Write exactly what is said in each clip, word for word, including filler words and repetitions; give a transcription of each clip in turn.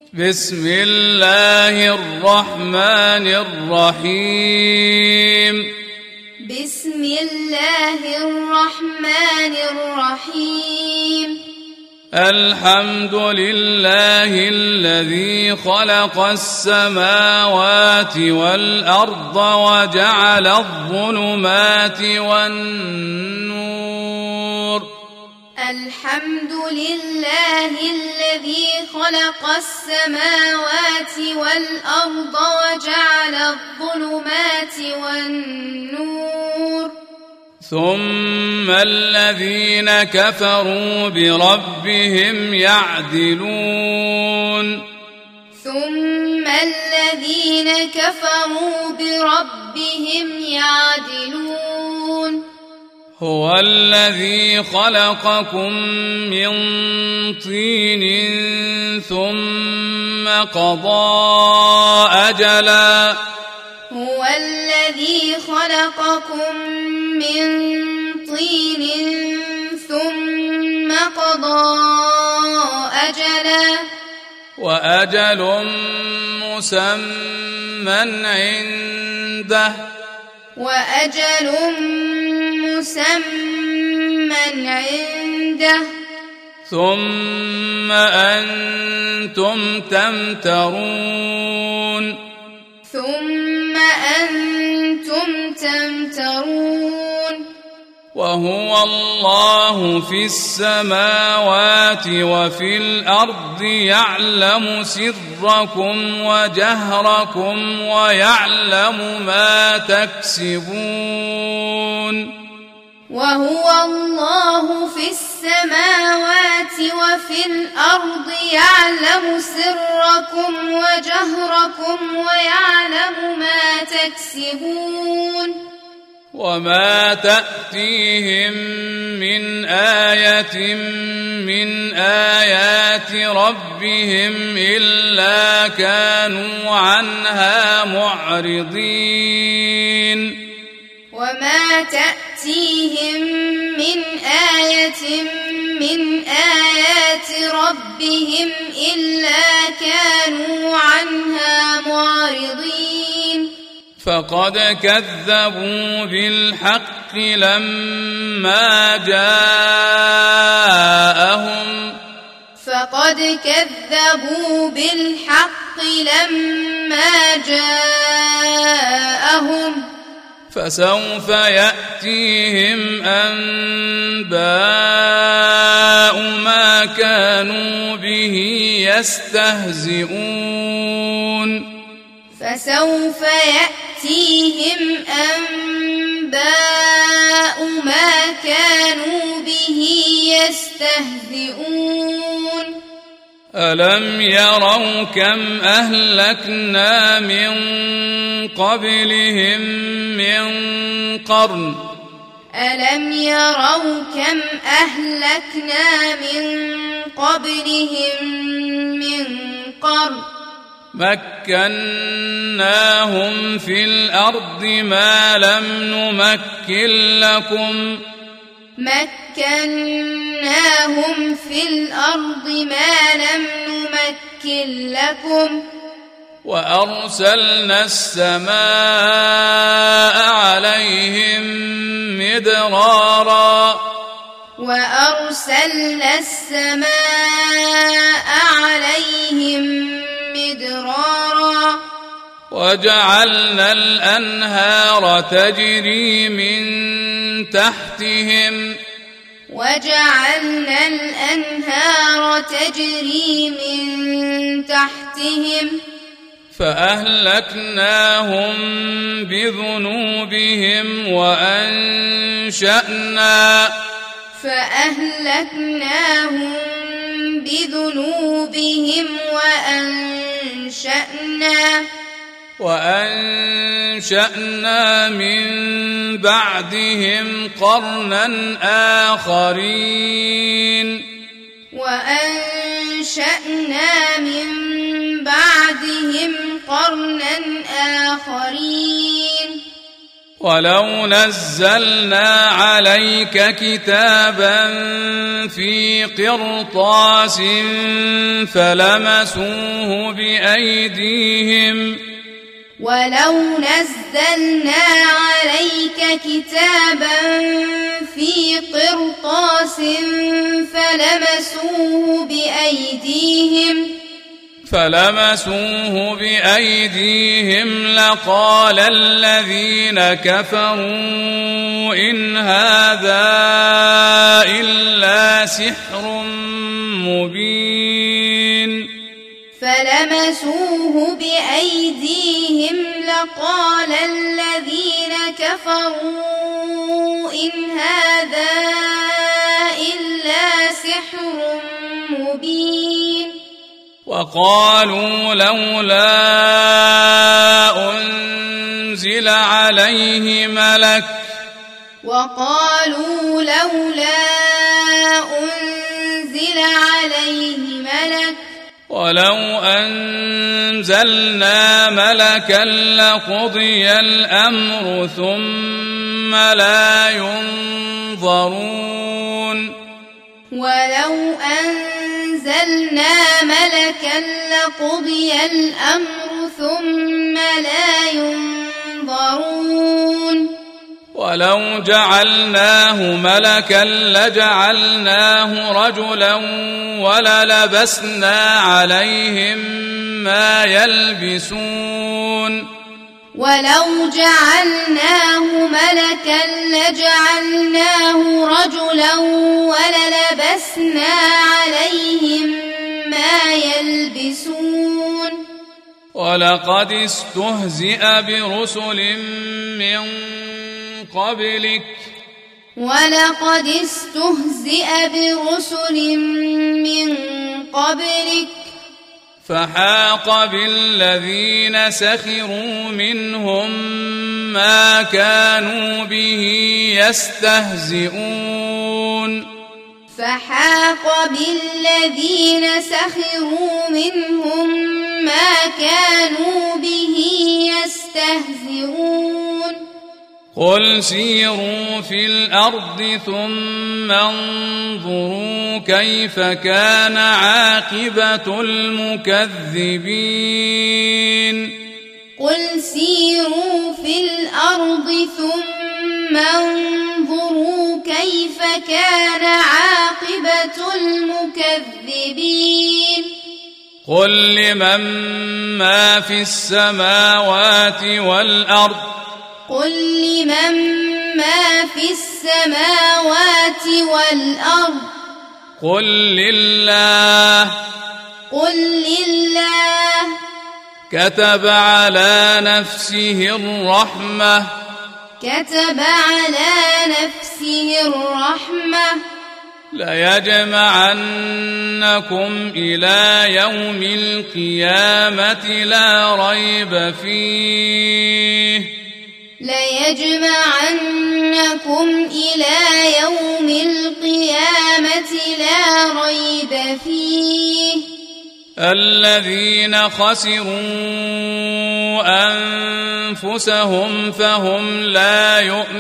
بسم الله الرحمن الرحيم بسم الله الرحمن الرحيم الحمد لله الذي خلق السماوات والأرض وجعل الظلمات والنور الحمد لله الذي خلق السماوات والأرض وجعل الظلمات والنور ثم الذين كفروا بربهم يعدلون ثم الذين كفروا بربهم يعدلون هو الذي خلقكم من طين ثم قضى أجلا هو الذي خلقكم من طين ثم قضى أجلا وأجل مسمى عنده وأجل مسمى عنده ثم أنتم تمترون ثم أنتم تمترون وهو الله في السماوات وفي الأرض يعلم سركم وجهركم ويعلم ما تكسبون وهو الله في السماوات وفي الأرض يعلم سركم وجهركم ويعلم ما تكسبون وما تأتيهم من آية من آيات ربهم إلا كانوا عنها معرضين وما تأتيهم من آية من آيات ربهم إلا كانوا عنها معرضين فقد كذبوا بالحق لما جاءهم فقد كذبوا بالحق لما جاءهم فسوف يأتيهم أنباء ما كانوا به يستهزئون فسوف يأتيهم أنباء ما كانوا به يستهزئون ألم يروا كم أهلكنا من قبلهم من قرن ألم يروا كم أهلكنا من قبلهم من قرن مكناهم في الأرض ما لم نمكن لكم مكناهم في الأرض ما لم نمكن لكم وأرسلنا السماء عليهم مدرارا وأرسلنا السماء عليهم مدرارا وجعلنا الأنهار تجري من تحتهم وجعلنا الأنهار تجري من تحتهم فأهلكناهم بذنوبهم وأنشأنا فأهلكناهم بذنوبهم وأنشأنا وأنشأنا من بعدهم قرنا آخرين وأنشأنا من بعدهم قرنا آخرين ولو نزلنا عليك كتابا في قرطاس فلمسوه بأيديهم ولو نزلنا عليك كتابا في قرطاس فلمسوه بأيديهم فلمسوه بأيديهم لقال الذين كفروا إن هذا إلا سحر مبين فلمسوه بأيديهم لقال الذين كفروا إن هذا إلا سحر مبين وقالوا لولا أنزل عليه ملك وقالوا لولا أنزل عليه ملك ولو أنزلنا ملكا لقضي الأمر ثم لا ينظرون ولو أنزلنا ملكا لقضي الأمر ثم لا ينظرون ولو جعلناه ملكا لجعلناه رجلا وللبسنا عليهم ما يلبسون ولو جعلناه ملكا لجعلناه رجلا وللبسنا عليهم ما يلبسون ولقد استهزئ برسل من قبلك ولقد استهزئ برسل من قبلك فحاق بالذين سخروا منهم ما كانوا به يستهزئون فحاق بالذين سخروا منهم ما كانوا به يستهزئون قل سيروا في الأرض ثم انظروا كيف كان عاقبة المكذبين قل سيروا في الأرض ثم انظروا كيف كان عاقبة المكذبين قل لمن ما في السماوات والأرض قل لمن ما في السماوات والأرض قل لله قل لله كتب على نفسه الرحمة كتب على نفسه الرحمة ليجمعنكم إلى يوم القيامة لا ريب فيه ليجمعنكم إلى يوم القيامة لا ريب فيه الذين خسروا أنفسهم فهم لا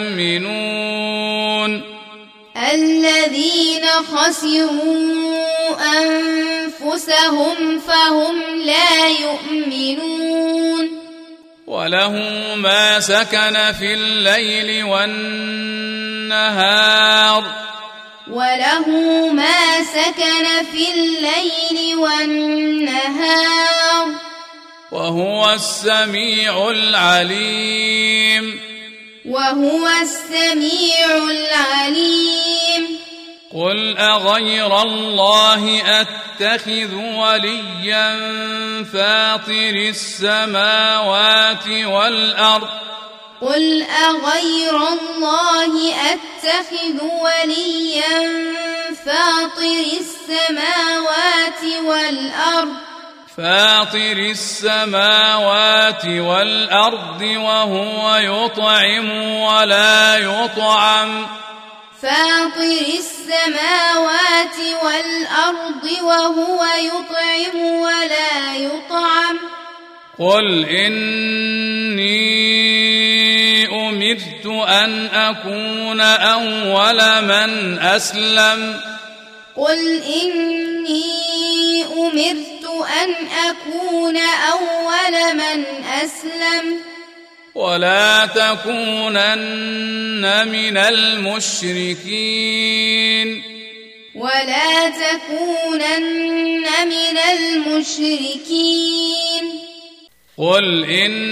يؤمنون الذين خسروا أنفسهم فهم لا يؤمنون وله ما سكن في الليل والنهار وله ما سكن في الليل والنهار وهو السميع العليم وهو السميع العليم قل أغير الله أتخذ وليا فاطر السماوات والأرض قل أغير الله أتخذ وليا فاطر السماوات والأرض فاطر السماوات والأرض وهو يطعم ولا يطعم فاطر السماوات والأرض وهو يطعم ولا يطعم قل إني أمرت أن أكون أول من أسلم قل إني أمرت أن أكون أول من أسلم ولا تكونن من المشركين ولا تكونن من المشركين قل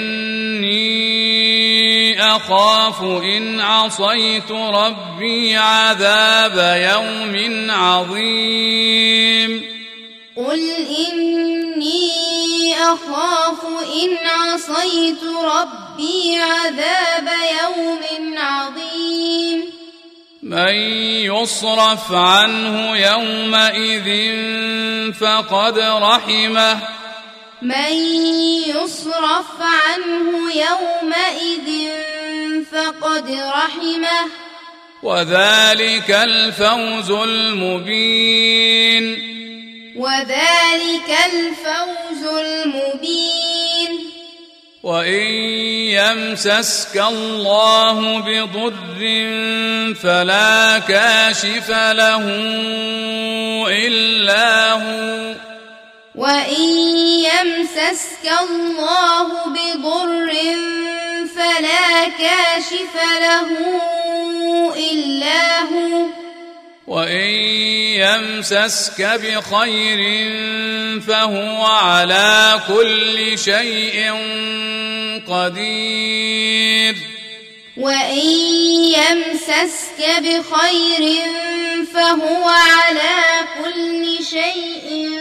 إني أخاف إن عصيت ربي عذاب يوم عظيم قل إني أخاف إن عصيت ربي عذاب يوم عظيم من يصرف عنه يومئذ فقد رحمه من يصرف عنه يومئذ فقد رحمه وذلك الفوز المبين وذلك الفوز المبين وإن يمسسك الله بضر فلا كاشف له إلا هو وإن يمسسك الله بضر فلا كاشف له إلا هو وإن يمسسك بخير فهو على كل شيء قدير وإن يمسسك بخير فهو على كل شيء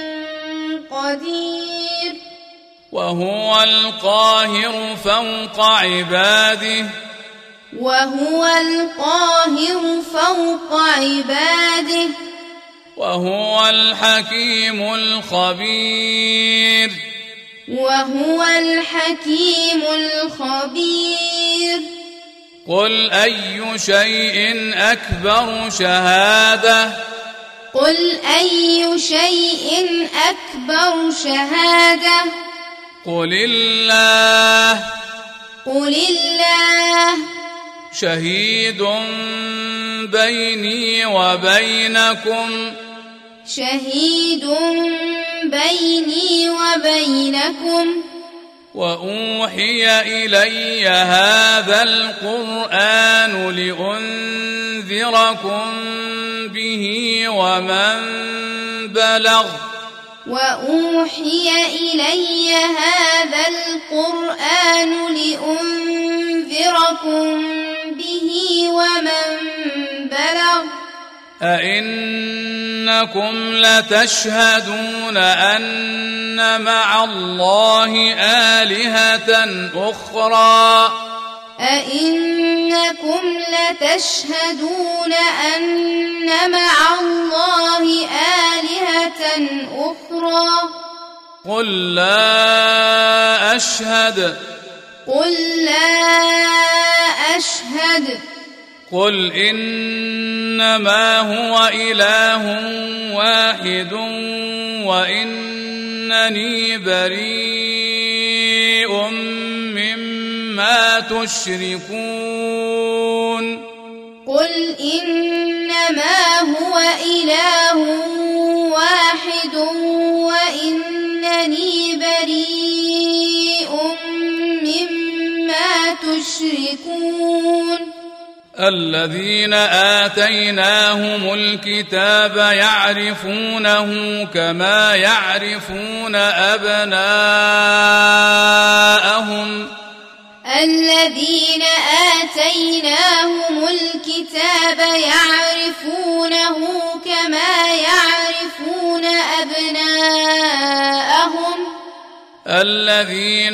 قدير وهو القاهر فوق عباده وهو القاهر فوق عباده وهو الحكيم الخبير وهو الحكيم الخبير قل أي شيء أكبر شهادة قل أي شيء أكبر شهادة قل الله قل الله شهيد بيني وبينكم شهيد بيني وبينكم وأوحي إلي هذا القرآن لأنذركم به ومن بلغ وأوحي إلي هذا القرآن لأنذركم به ومن بلغ أئنكم لتشهدون أن مع الله آلهة أخرى أئنكم لتشهدون أن مع الله آلهة أخرى قل لا أشهد قل لا أشهد قل إنما هو إله واحد وإنني بريء مما تشركون قل إنما هو إله واحد وإنني بريء مما تشركون الذين آتيناهم الكتاب يعرفونه كما يعرفون أبناءهم الذين آتيناهم الكتاب يعرفونه كما يعرفون أبناءهم الذين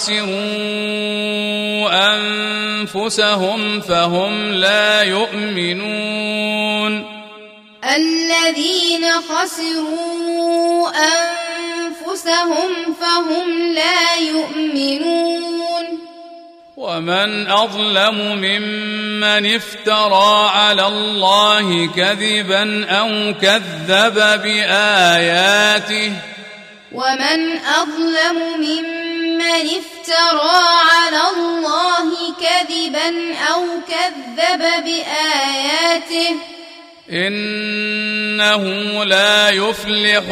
خسروا أنفسهم فهم لا يؤمنون الذين خسروا أنفسهم فهم لا يؤمنون ومن أظلم ممن افترى على الله كذبا أو كذب بآياته ومن أظلم ممن افترى على الله كذبا أو كذب بآياته إنه لا يفلح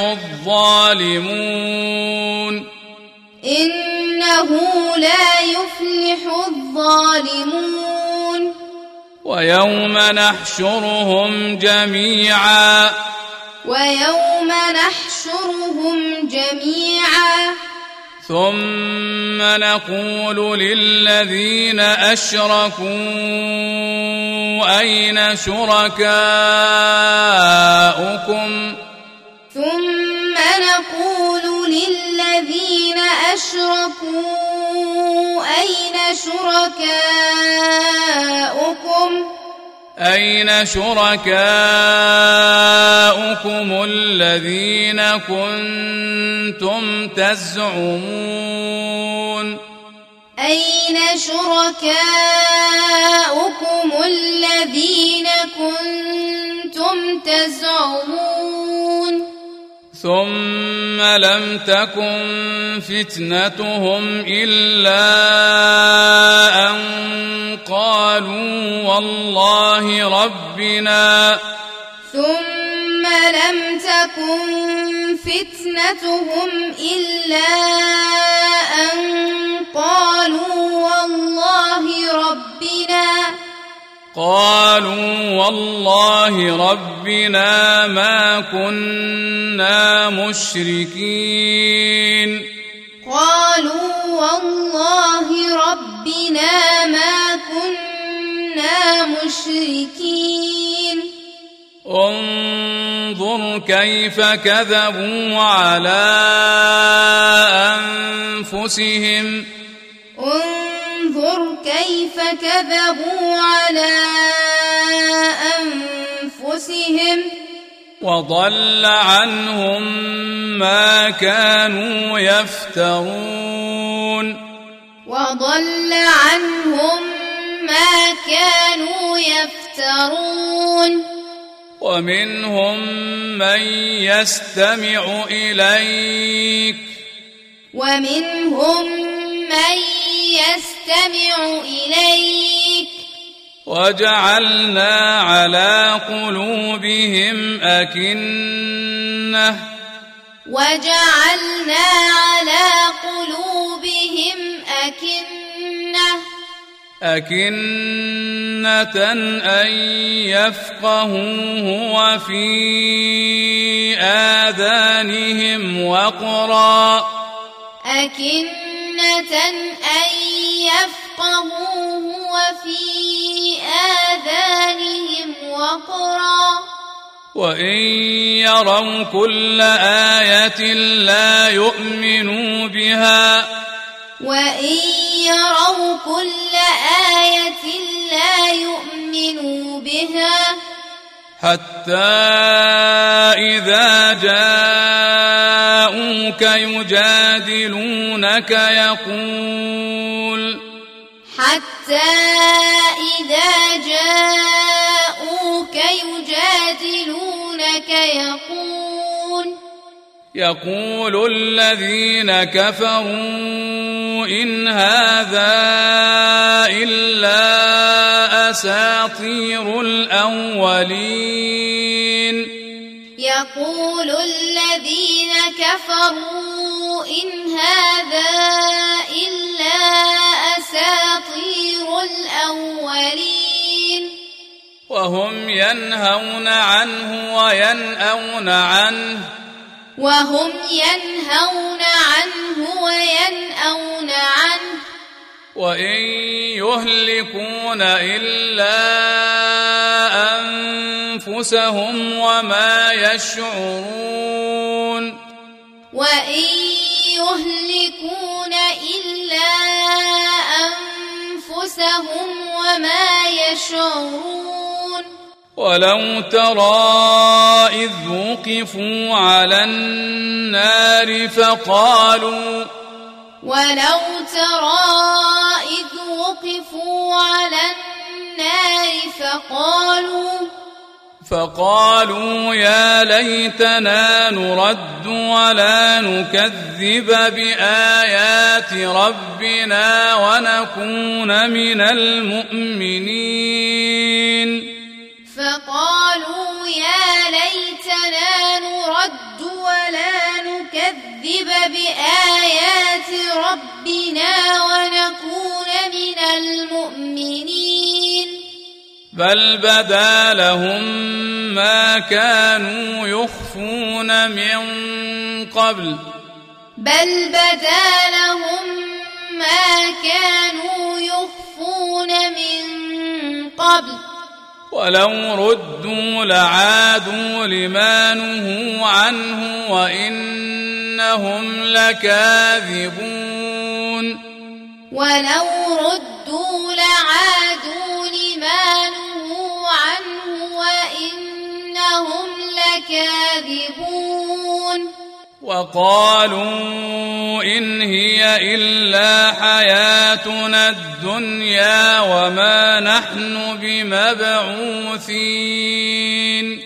الظالمون إنه لا يفلح الظالمون ويوم نحشرهم جميعا ويوم نحشرهم جميعا ثم نقول للذين أشركوا أين شركاؤكم ثم نقول للذين أشركوا أين شركاؤكم أين شركاؤكم الذين كنتم تزعمون أين شركاؤكم الذين كنتم تزعمون ثم لم تكن فتنتهم إلا أن قالوا والله ربنا ثم لم تكن فتنتهم إلا أن قالوا والله ربنا قالوا والله ربنا ما كنا مشركين قالوا والله ربنا ما كنا مشركين انظر كيف كذبوا على أنفسهم انظر كيف كذبوا على أنفسهم وضل عنهم ما كانوا يفترون وضل عنهم ما كانوا يفترون ومنهم من يستمع إليك ومنهم من يستمع إليك وجعلنا على قلوبهم أكنة وجعلنا على قلوبهم أكنة أكنة أن يفقهوه وفي آذانهم وقرا أكنة أن يفقهوه وفي آذانهم وقرا وإن يروا كل آية لا يؤمنوا بها وإن يروا كل آية لا يؤمنوا بها حتى إذا جاءوك يجادلونك يقول حتى إذا جاءوك يجادلونك يقول يقول الذين كفروا إن هذا إلا أساطير الأولين يقول الذين كفروا إن هذا إلا أساطير الأولين وهم ينهون عنه وينأون عنه وهم ينهون عنه وينأون عنه وإن يهلكون إلا أنفسهم وما يشعرون وإن يهلكون إلا أنفسهم وما يشعرون ولو ترى إذ وقفوا على النار فقالوا ولو ترى إذ وقفوا على النار فقالوا فقالوا يا ليتنا نرد ولا نكذب بآيات ربنا ونكون من المؤمنين فقالوا يا ليتنا نرد ولا نكذب بآيات ربنا ونكون من المؤمنين بل بدا لهم ما كانوا يخفون من قبل بل بدا لهم ما كانوا يخفون من قبل ولو ردوا لعادوا لما نهوا عنه وإنهم لكاذبون ولو ردوا لعادوا لما نهوا عنه وإنهم لكاذبون وقالوا إن هي إلا حياتنا الدنيا وما نحن بمبعوثين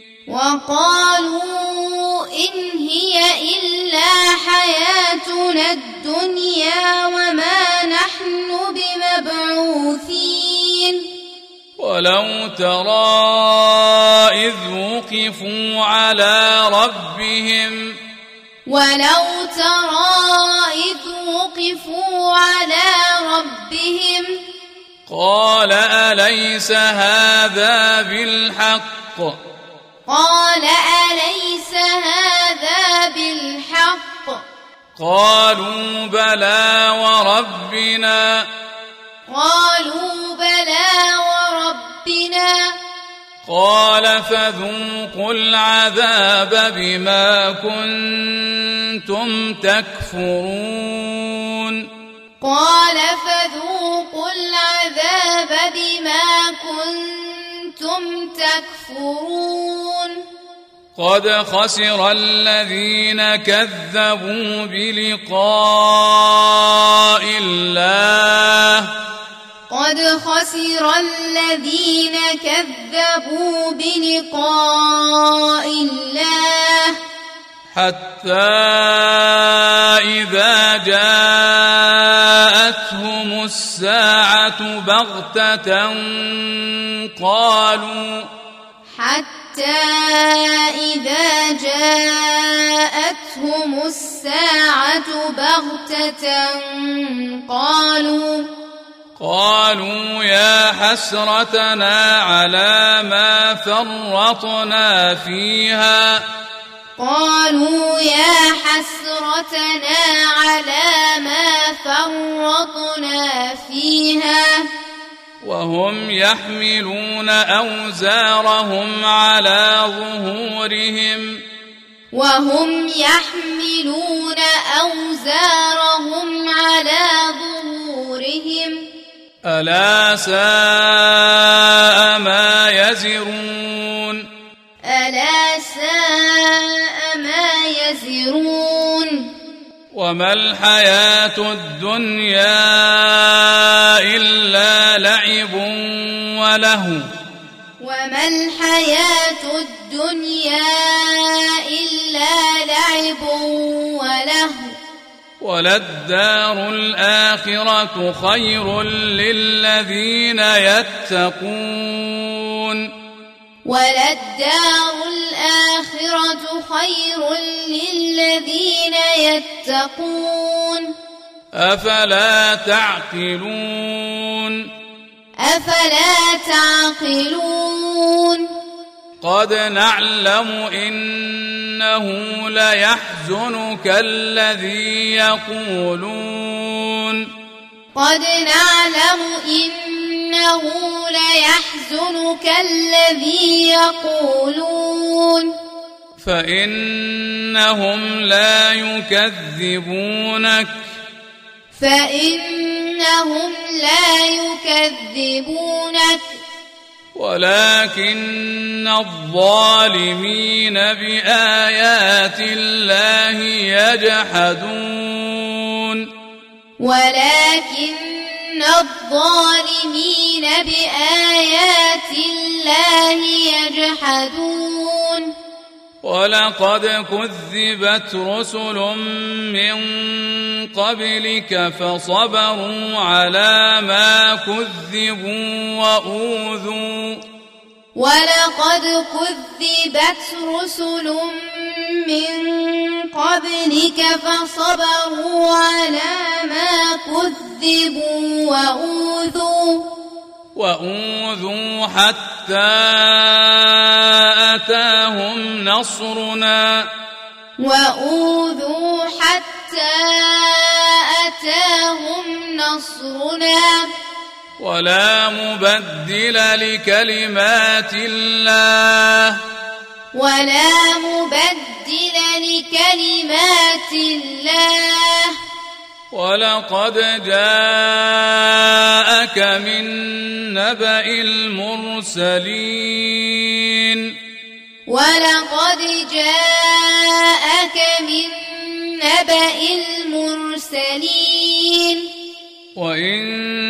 وقالوا إن هي إلا حياتنا الدنيا وما نحن بمبعوثين ولو ترى إذ وقفوا على ربهم ولو ترى إذ وقفوا على ربهم قال أليس هذا بالحق قال أليس هذا بالحق قالوا بلى وربنا قالوا بلى وربنا قال فذوقوا العذاب بما كنتم تكفرون قال فذوقوا العذاب بما كنتم تكفرون قد خسر الذين كذبوا بلقاء الله قد خسر الذين كذبوا بلقاء الله حتى إذا جاءتهم الساعة بغتة قالوا حتى إذا جاءتهم الساعة بغتة قالوا قالوا يا حسرتنا على ما فرطنا فيها قالوا يا حسرتنا على ما فرطنا فيها وهم يحملون أوزارهم على ظهورهم وهم يحملون أوزارهم على ظهورهم ألا ساء ما يزرون ألا ساء ما يزرون وما الحياة الدنيا إلا لعب ولهو وما الحياة الدنيا إلا لعب ولهو وللدار الآخرة خير للذين يتقون وللدار الآخرة خير للذين يتقون أفلا تعقلون أفلا تعقلون قد نعلم إنه ليحزنك الذي يقولون قد نعلم إنه ليحزنك الذي يقولون فإنهم لا يكذبونك فإنهم لا يكذبونك ولكن الظالمين بآيات الله يجحدون ولكن الظالمين بآيات الله يجحدون ولقد كذبت رسل من قبلك فصبروا على ما كذبوا وأوذوا ولقد كذبت رسل من قبلك فصبروا على ما كذبوا وأوذوا وأوذوا حتى أتاهم نصرنا وأوذوا حتى أتاهم نصرنا ولا مبدل لكلمات الله ولا مبدل لكلمات الله ولقد جاءك من نبأ المرسلين ولقد جاءك من نبأ المرسلين وإن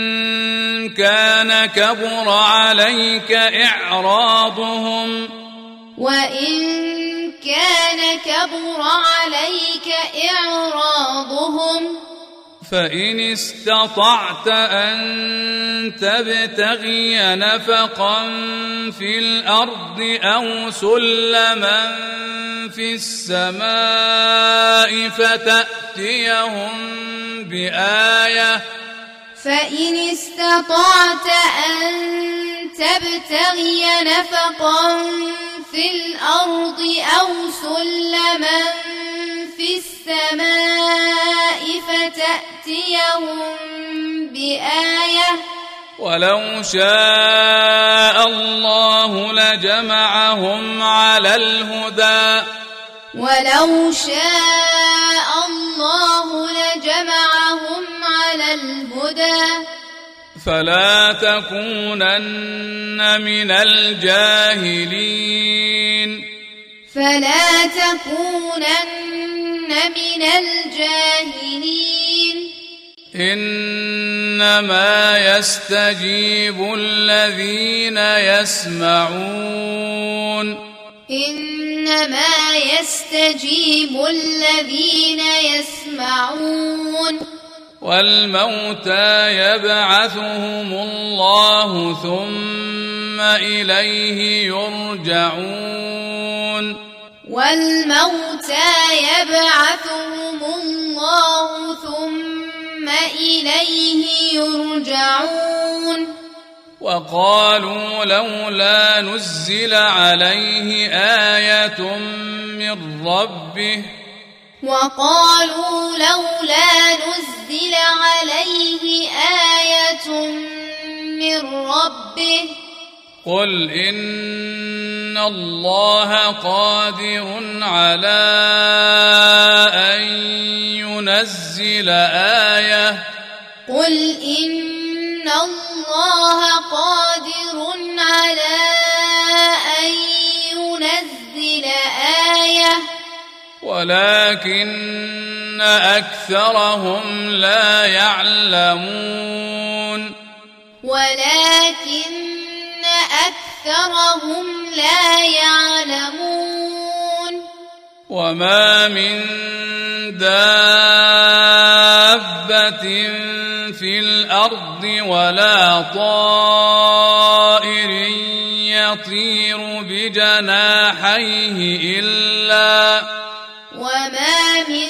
كان كبر عليك إعراضهم وإن كان كبر عليك إعراضهم فإن استطعت أن تبتغي نفقا في الأرض أو سلما في السماء فتأتيهم بآية فإن استطعت أن تبتغي نفقا في الأرض أو سلما في السماء فتأتيهم بآية ولو شاء الله لجمعهم على الهدى ولو شاء الله لجمعهم على الهدى فلا تكونن من الجاهلين فلا تكونن من الجاهلين إنما يستجيب الذين يسمعون إنما يستجيب الذين يسمعون والموتى يبعثهم الله ثم إليه يرجعون والموتى يبعثهم الله ثم إليه يرجعون وقالوا لولا نزل عليه آية من ربه وقالوا لولا نزل عليه آية من ربه قل إن الله قادر على أن ينزل آية قل إن الله قادر على أن ينزل آية ولكن أكثرهم لا يعلمون ولكن أكثرهم لا يعلمون وما من دابة في الأرض ولا طائر يطير بجناحيه إلا وما من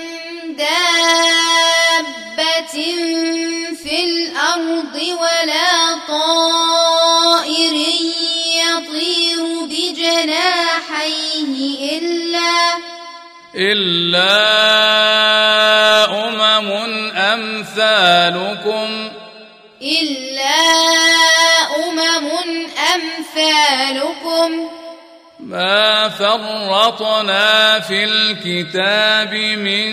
دابة في الأرض ولا طائر يطير بجناحيه إلا إلا أمم أمثالكم إلا أمم أمثالكم ما فرطنا في الكتاب من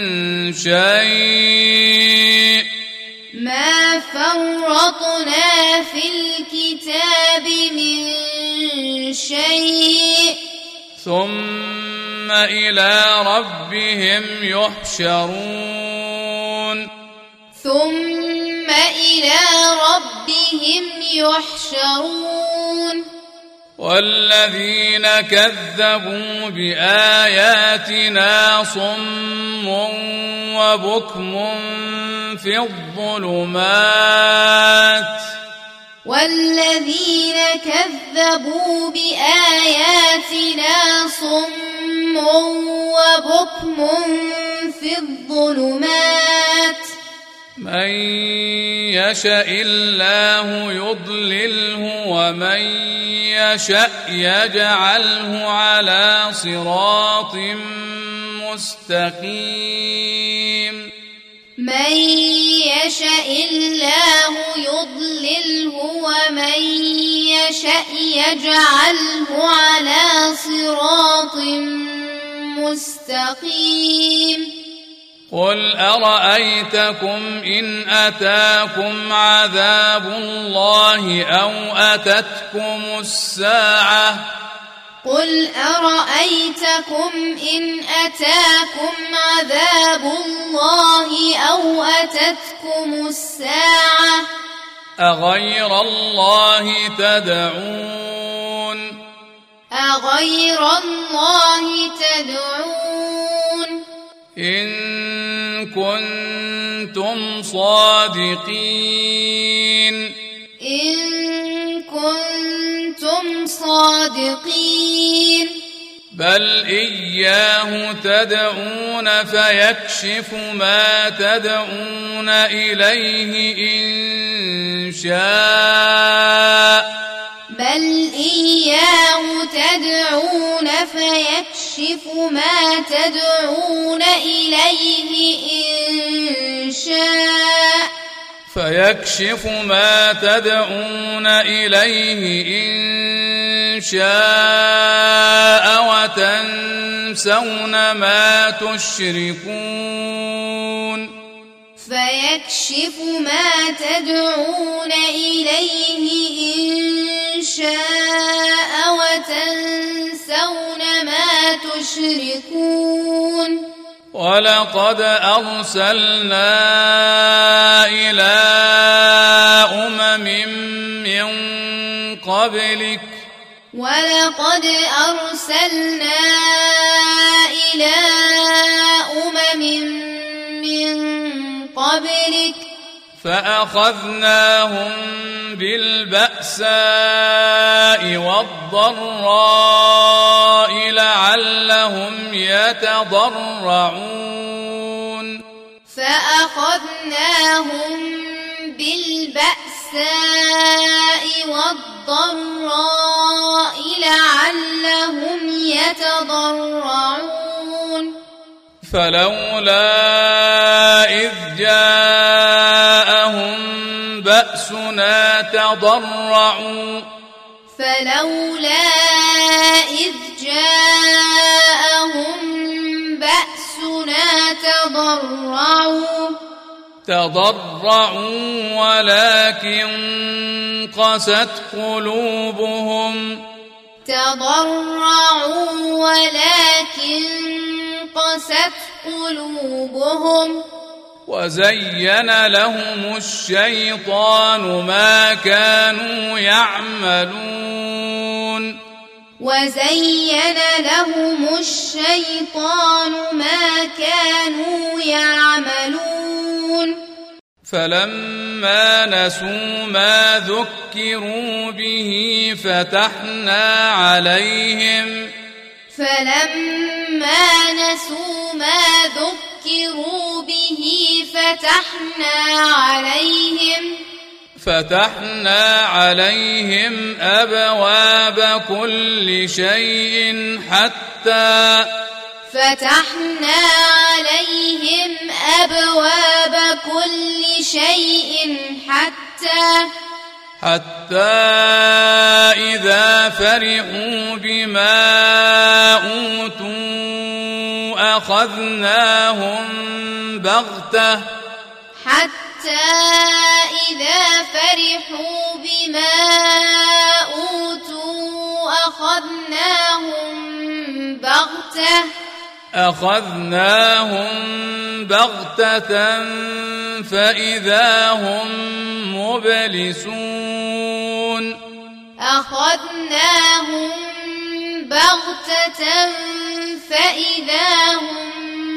شيء ما فرطنا في الكتاب من شيء ثم إلى ربهم يحشرون ثم إلى يحشرون والذين كذبوا بآياتنا صم وبكم في الظلمات والذين كذبوا بآياتنا صم وبكم في الظلمات من يشاء الله يضلله ومن يشاء يجعله على صراط مستقيم من يشاء الله يضلله ومن يشاء يجعله على صراط مستقيم قل أرأيتكم إن أتاكم عذاب الله أو أتتكم الساعة قل أرأيتكم إن أتاكم عذاب الله أو أتتكم الساعة أغير الله تدعون أغير الله تدعون إن كنتم صادقين إن كنتم صادقين بل إياه تدعون فيكشف ما تدعون إليه إن شاء بل إياه تدعون فيكشف ما تدعون إليه إن شاء فيكشف ما تدعون إليه إن شاء وتنسون ما تشركون فيكشف ما تدعون إليه إن شاء وتنسون ما تشركون ولقد أرسلنا إلى أمم من قبلك ولقد أرسلنا إلى أمم من قبلك فأخذناهم بالبأساء والضراء لعلهم يتضرعون فأخذناهم بالبأساء والضراء لعلهم يتضرعون فلولا إذ جاءهم بأسنا تضرعوا فلولا إذ جاءهم بأسنا تضرعوا تضرعوا ولكن قست قلوبهم تضرعوا ولكن قست قلوبهم وزين لهم الشيطان ما كانوا يعملون وزين لهم الشيطان ما كانوا يعملون فلما نسوا ما ذكروا به فتحنا عليهم فلما نسوا ما ذكروا به فتحنا عليهم فتحنا عليهم أبواب كل شيء حتى فتحنا عليهم أبواب كل شيء حتى حتى إذا فرحوا بما أوتوا أخذناهم بغتة حتى إذا فرحوا بما أوتوا أخذناهم بغتة أخذناهم بغتة فإذا هم مبلسون أخذناهم بغتة فإذا هم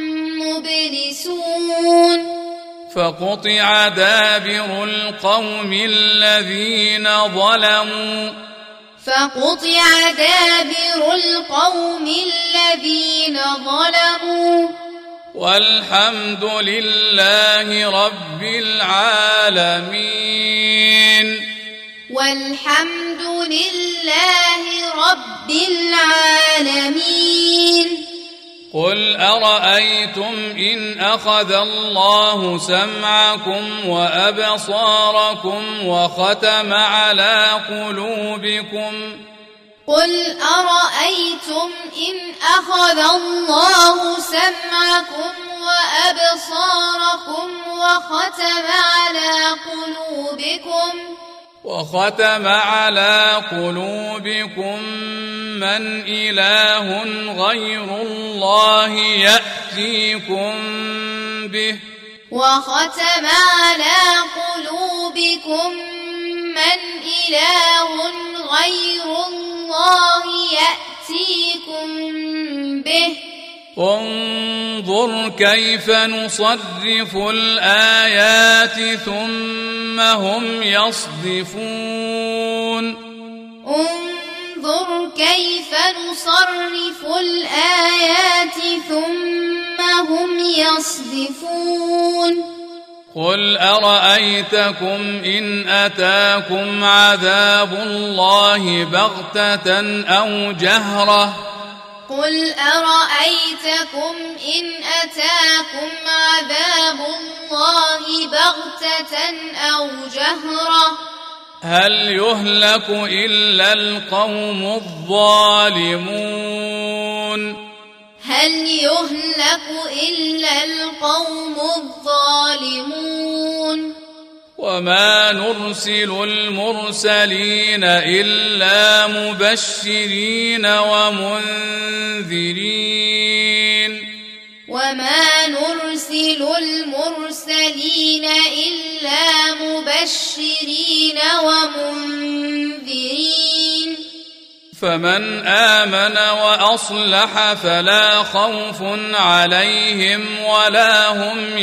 مبلسون فقطع دابر القوم الذين ظلموا فقطع دابر القوم الذين ظلموا والحمد لله رب العالمين والحمد لله رب العالمين قل أرأيتم إن أخذ الله سمعكم وأبصاركم وختم على قلوبكم قل أرأيتم إن أخذ الله سمعكم وأبصاركم وختم على قلوبكم وختم على قلوبكم من إله غير الله يأتيكم به وختم على قلوبكم من إله غير الله يأتيكم به انظر كيف نصرف الآيات ثم هم يصدفون انظر كيف نصرف الآيات ثم هم يصدفون قل أرأيتكم إن أتاكم عذاب الله بغتة أو جهرة قل أرأيتكم إن أتاكم عذاب الله بغتة أو جهرة هل يهلك إلا القوم الظالمون هل يهلك إلا القوم الظالمون وما نرسل المرسلين إلا مبشرين ومنذرين وما نرسل المرسلين إلا مبشرين ومنذرين فمن آمن وأصلح فلا خوف عليهم ولا هم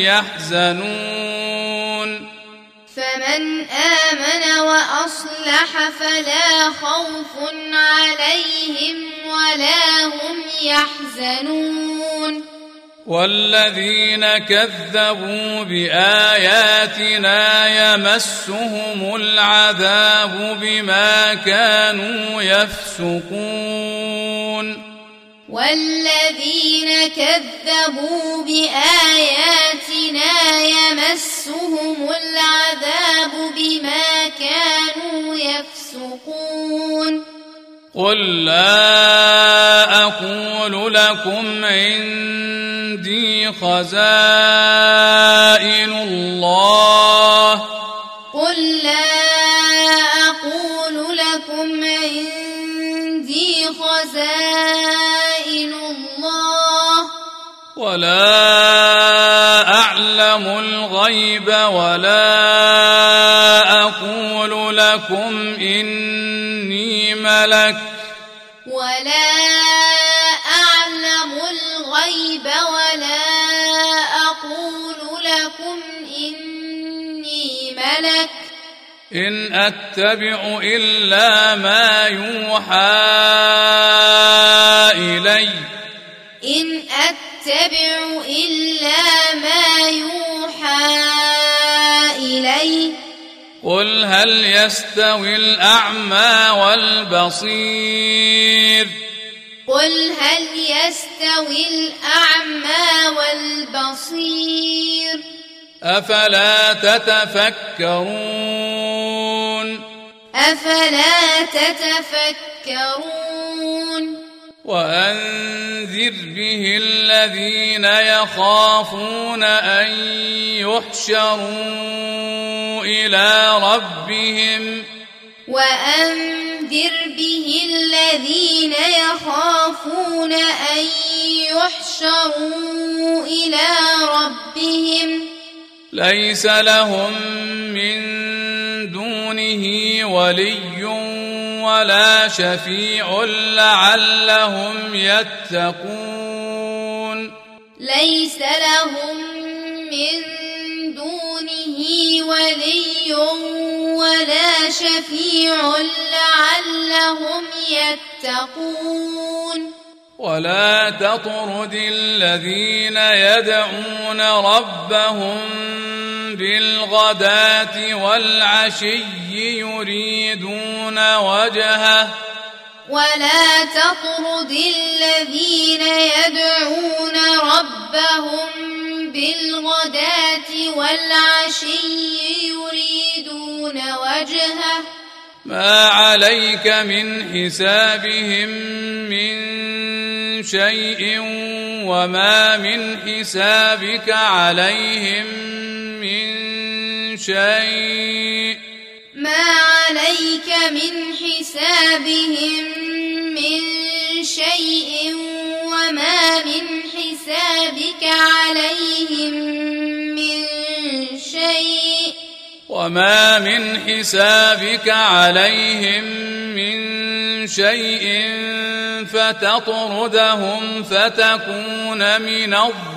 يحزنون فمن آمن وأصلح فلا خوف عليهم ولا هم يحزنون والذين كذبوا بآياتنا يمسهم العذاب بما كانوا يفسقون والذين كذبوا بآياتنا يمسهم العذاب بما كانوا يفسقون قل لا أقول لكم عندي خزائن الله قل لا أقول لكم عندي خزائن الله ولا أعلم الغيب ولا أقول لكم إني ملك ولا أعلم الغيب ولا أقول لكم إني ملك إن أتبع إلا ما يوحى إلي إن أتبع إلا ما يوحى إلي قل هل يستوي الأعمى والبصير قل هل يستوي الأعمى والبصير أفلا تتفكرون أفلا تتفكرون وأنذر به الذين يخافون أن يحشروا إلى ربهم وأنذر به الذين يخافون أن يحشروا إلى ربهم ليس لهم من دونه ولي ولا شفيع لعلهم يتقون ليس لهم من دونه ولي ولا شفيع لعلهم يتقون ولا تطرد الذين يدعون ربهم بالغداة والعشي يريدون وجهه ولا تطرد الذين يدعون ربهم بالغداة والعشي يريدون وجهه ما عليك من حسابهم من شيء وما من حسابك عليهم من شيء ما عليك من حسابهم من شيء وما من حسابك عليهم من شيء وما من حسابك عليهم من شيء فتطردهم فتكون من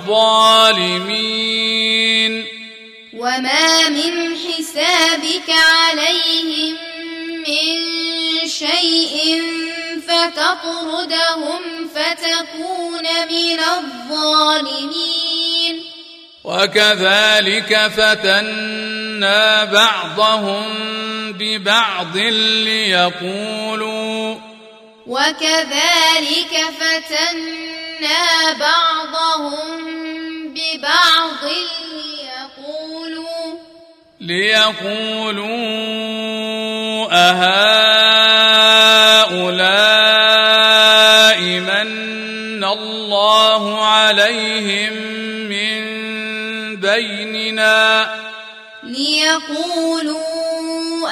الظالمين وما من حسابك عليهم من شيء فتطردهم فتكون من الظالمين وكذلك فتنا بعضهم ببعض ليقولوا وكذلك فتنا بعضهم ببعض ليقولوا ليقولوا أهؤلاء من الله عليهم من بيننا ليقولوا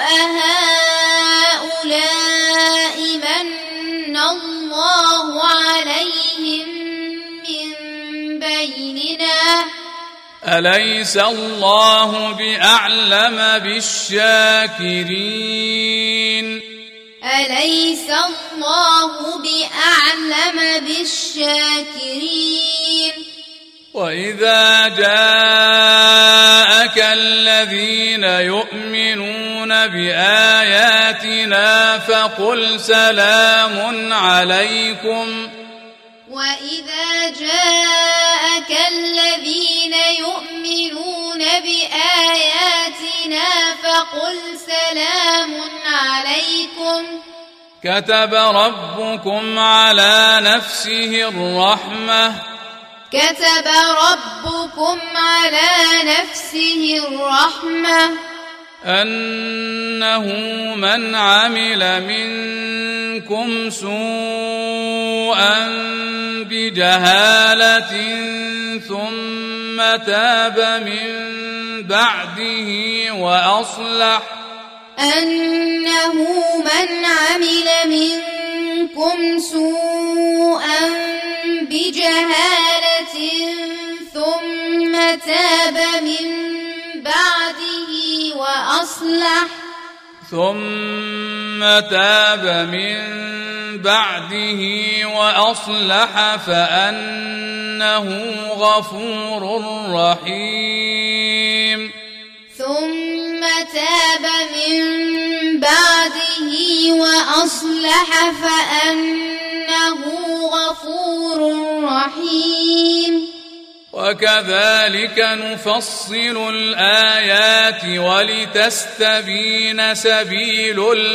أهؤلاء من الله عليهم من بيننا أليس الله بأعلم بالشاكرين أليس الله بأعلم بالشاكرين وإذا جاءك الذين يؤمنون بآياتنا فقل سلام عليكم وإذا جاءك الذين يؤمنون بآياتنا فقل سلام عليكم كتب ربكم على نفسه الرحمة كتب ربكم على نفسه الرحمة أنه من عمل منكم سوءا بجهالة ثم تاب من بعده وأصلح أنه من عمل منكم سوءا بجهالة ثم تاب من بعده وأصلح ثم تاب من بعده وأصلح فأنه غفور رحيم ثم تاب من بعده وأصلح فأنه غفور رحيم وكذلك نفصل الآيات ولتستبين سبيل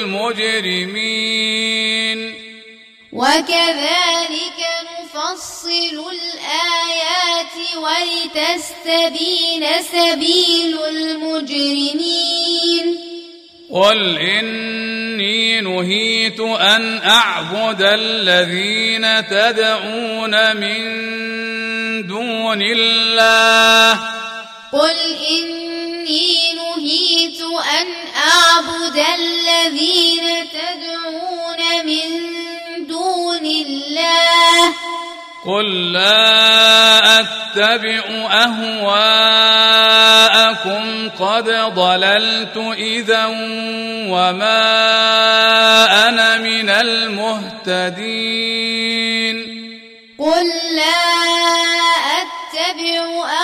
المجرمين وكذلك نفصل الآيات ولتستبين سبيل المجرمين قل إني نهيت أن أعبد الذين تدعون من دون الله قل إني نهيت أن أعبد الذين تدعون من دون الله قل لا أتبع أهواءكم قد ضللت إذا وما أنا من المهتدين قل لا أتبع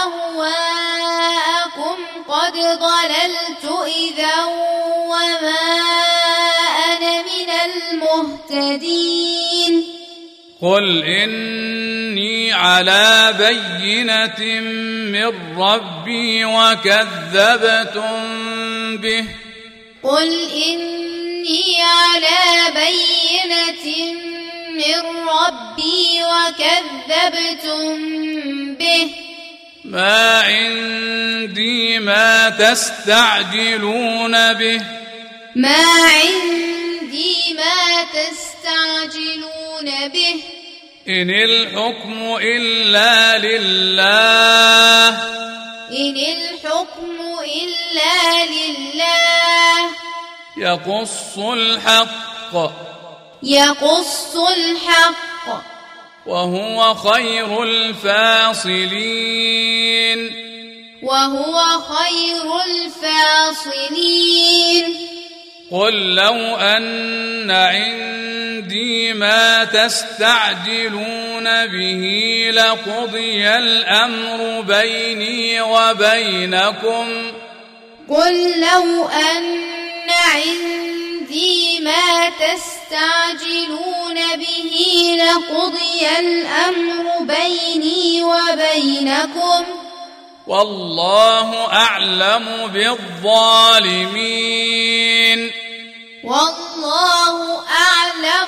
أهواءكم قد ضللت إذا وما أنا من المهتدين قل إني على بينة من ربي وكذبتم به قل إني على بينة من ربي وكذبتم به ما عندي ما تستعجلون به ما عندي ما تستعجلون به إن الحكم إلا لله إن الحكم إلا لله يقص الحق يقص الحق وهو خير الفاصلين وهو خير الفاصلين قل لو أن عندي ما تستعجلون به لقضي الأمر بيني وبينكم قل لو أن عندي ما تستعجلون به لقضي الأمر بيني وبينكم والله أعلم بالظالمين والله أعلم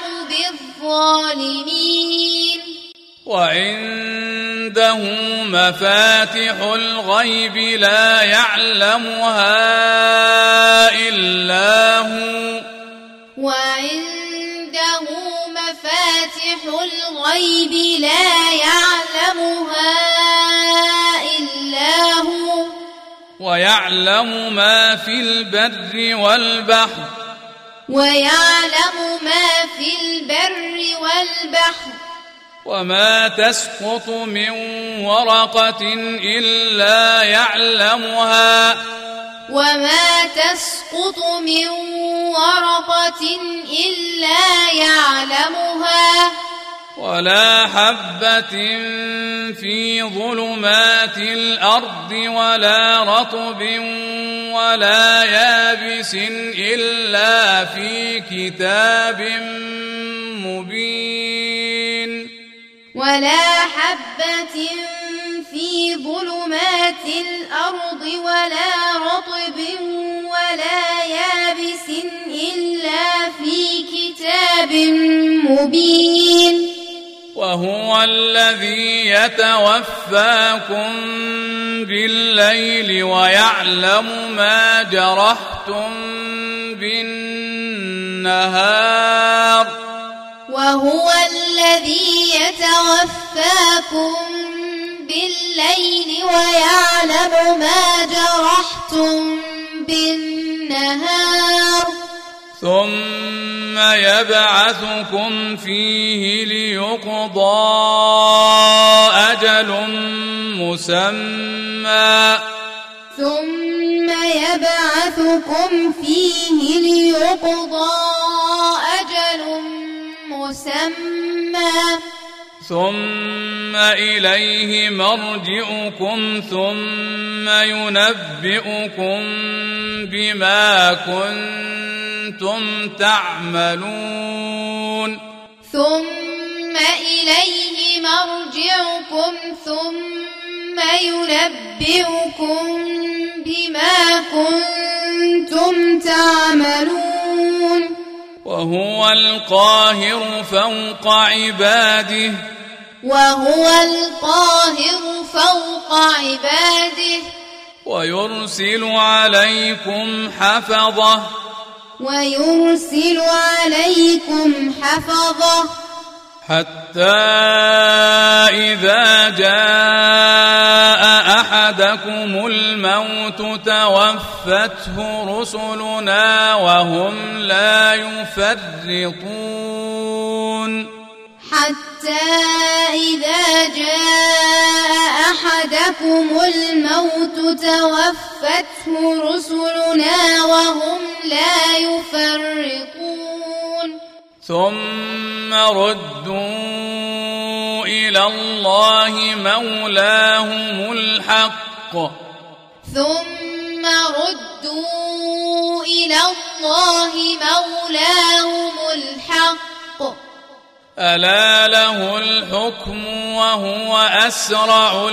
بالظالمين وعنده مفاتح الغيب لا يعلمها إلا هو وعنده مفاتح الغيب لا يعلمها إلا هو ويعلم ما في البر والبحر ويعلم ما في البر والبحر وما تسقط من ورقة إلا يعلمها وما تسقط من ورقة إلا يعلمها ولا حبة في ظلمات الأرض ولا رطب ولا يابس إلا في كتاب مبين ولا حبة في ظلمات الأرض ولا رطب ولا يابس إلا في كتاب مبين وهو الذي يتوفاكم بالليل ويعلم ما جرحتم بالنهار وهو الذي يتوفاكم بالليل ويعلم ما جرحتم بالنهار ثم يبعثكم فيه ليقضى أجل مسمى ثم يبعثكم فيه ليقضى أجل مسمى ثم إليه مرجعكم ثم ينبئكم بما كنتم تعملون ثم إليه مرجعكم ثم ينبئكم بما كنتم تعملون وهو القاهر فوق عباده وهو القاهر فوق عباده ويرسل عليكم حفظة ويرسل عليكم حفظة حتى إذا جاء أحدكم الموت توفته رسلنا وهم لا يفرطون حتى إذا جاء أحدكم الموت توفته رسلنا وهم لا يفرطون ثم ردوا إلى الله مولاهم الحق ثم ردوا إلى الله مولاهم الحق ألا له الحكم وهو أسرع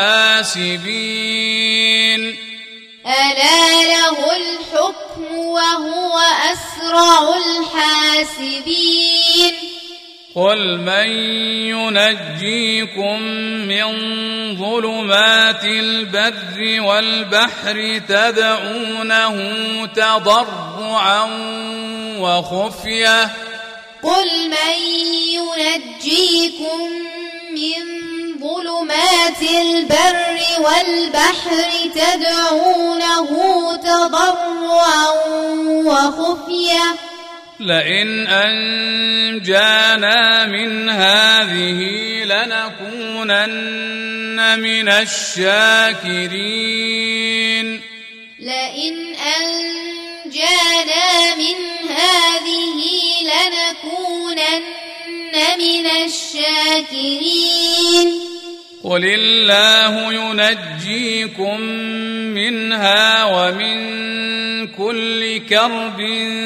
الحاسبين ألا له الحكم وهو أسرع الحاسبين قل من ينجيكم من ظلمات البر والبحر تدعونه تضرعا وخفية قل من ينجيكم من ظلمات البر والبحر تدعونه تضرعا وخفية لئن أنجانا من هذه لنكونن من الشاكرين لئن أنجانا من هذه لنكونن من الشاكرين قل الله ينجيكم منها ومن كل كرب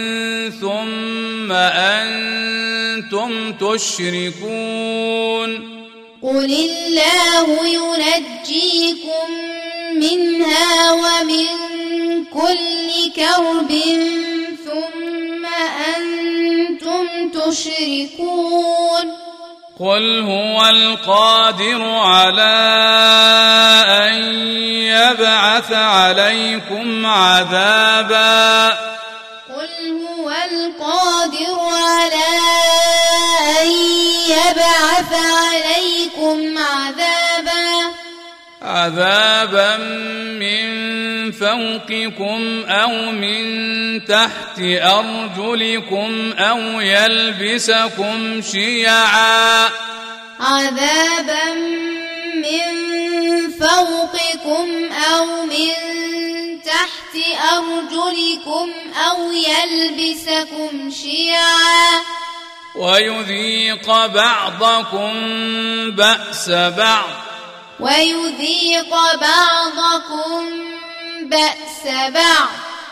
ثم أنتم تشركون قل الله ينجيكم منها ومن كل كرب ثم أنتم تشركون قل هو القادر على أن يبعث عليكم عذابا قل هو القادر على أن يبعث عليكم عذابا عذابا من فوقكم أو من تحت أرجلكم أو يلبسكم شيعا عذابا من فوقكم أو من تحت أرجلكم أو يلبسكم شيعا ويذيق بعضكم بأس بعض ويذيق بعضكم بأس بعض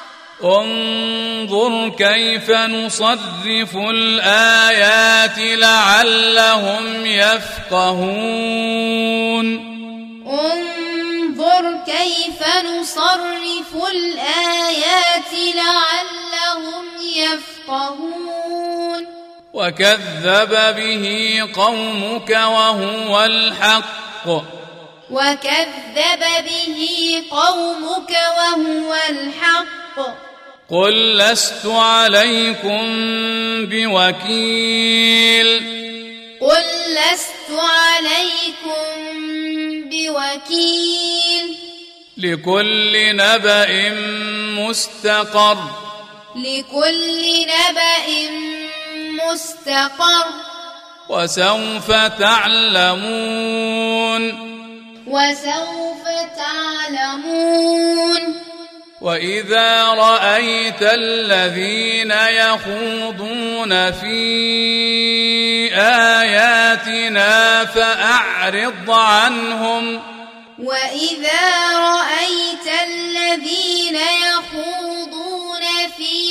انظر كيف نصرف الآيات لعلهم يفقهون انظر كيف نصرف الآيات لعلهم يفقهون وكذب به قومك وهو الحق وكذب به قومك وهو الحق قل لست عليكم بوكيل قل لست عليكم بوكيل لكل نبأ مستقر لكل نبأ مستقر وسوف تعلمون وسوف تعلمون وإذا رأيت الذين يخوضون في آياتنا فأعرض عنهم وإذا رأيت الذين يخوضون في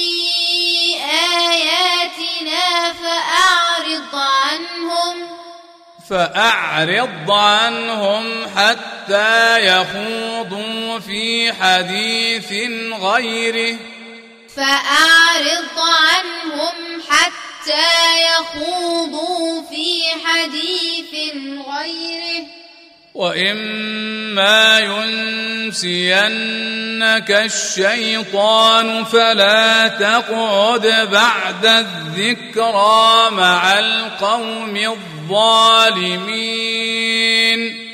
آياتنا فأعرض عنهم فأعرض عنهم حتى يخوضوا في حديث غيره فأعرض عنهم حتى يخوضوا في حديث غيره وإما ينسينك الشيطان فلا تقعد بعد الذكرى مع القوم الظالمين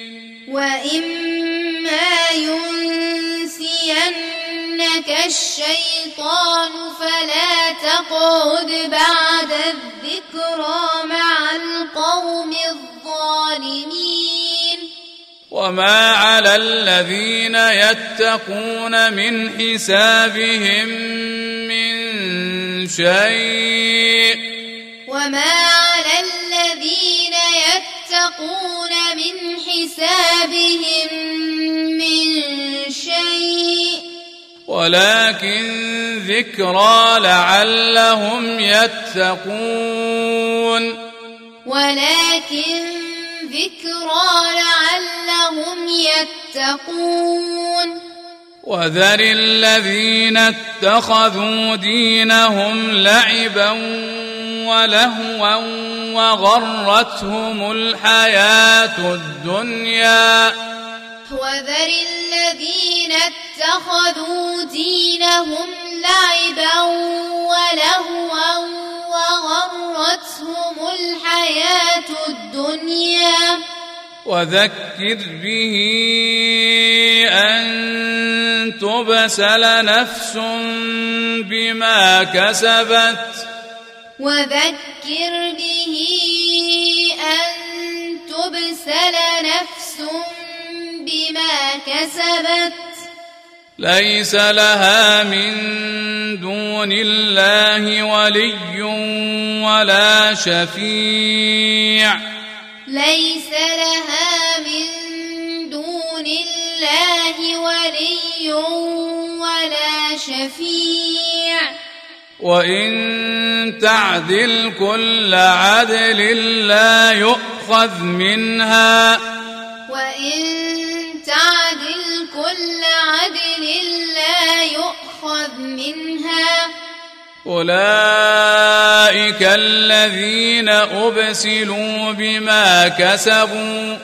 وإما ينسينك الشيطان فلا تقعد بعد الذكرى مع القوم وما على الذين يتقون من حسابهم من شيء وما على الذين يتقون من حسابهم من شيء ولكن ذكرى لعلهم يتقون ولكن ذكرى لعلهم يتقون وذر الذين اتخذوا دينهم لعبا ولهوا وغرتهم الحياة الدنيا وذر الذين اتخذوا دينهم لعبا ولهوا وغرتهم الحياة الدنيا وذكر به أن تبسل نفس بما كسبت وذكر به أن تبسل نفس بما كسبت ليس لها من دون الله ولي ولا شفيع ليس لها من دون الله ولي ولا شفيع وإن تعدل كل عدل لا يؤخذ منها وإن تعدل كل عدل لا يؤخذ منها أولئك الذين أبسلوا بما كسبوا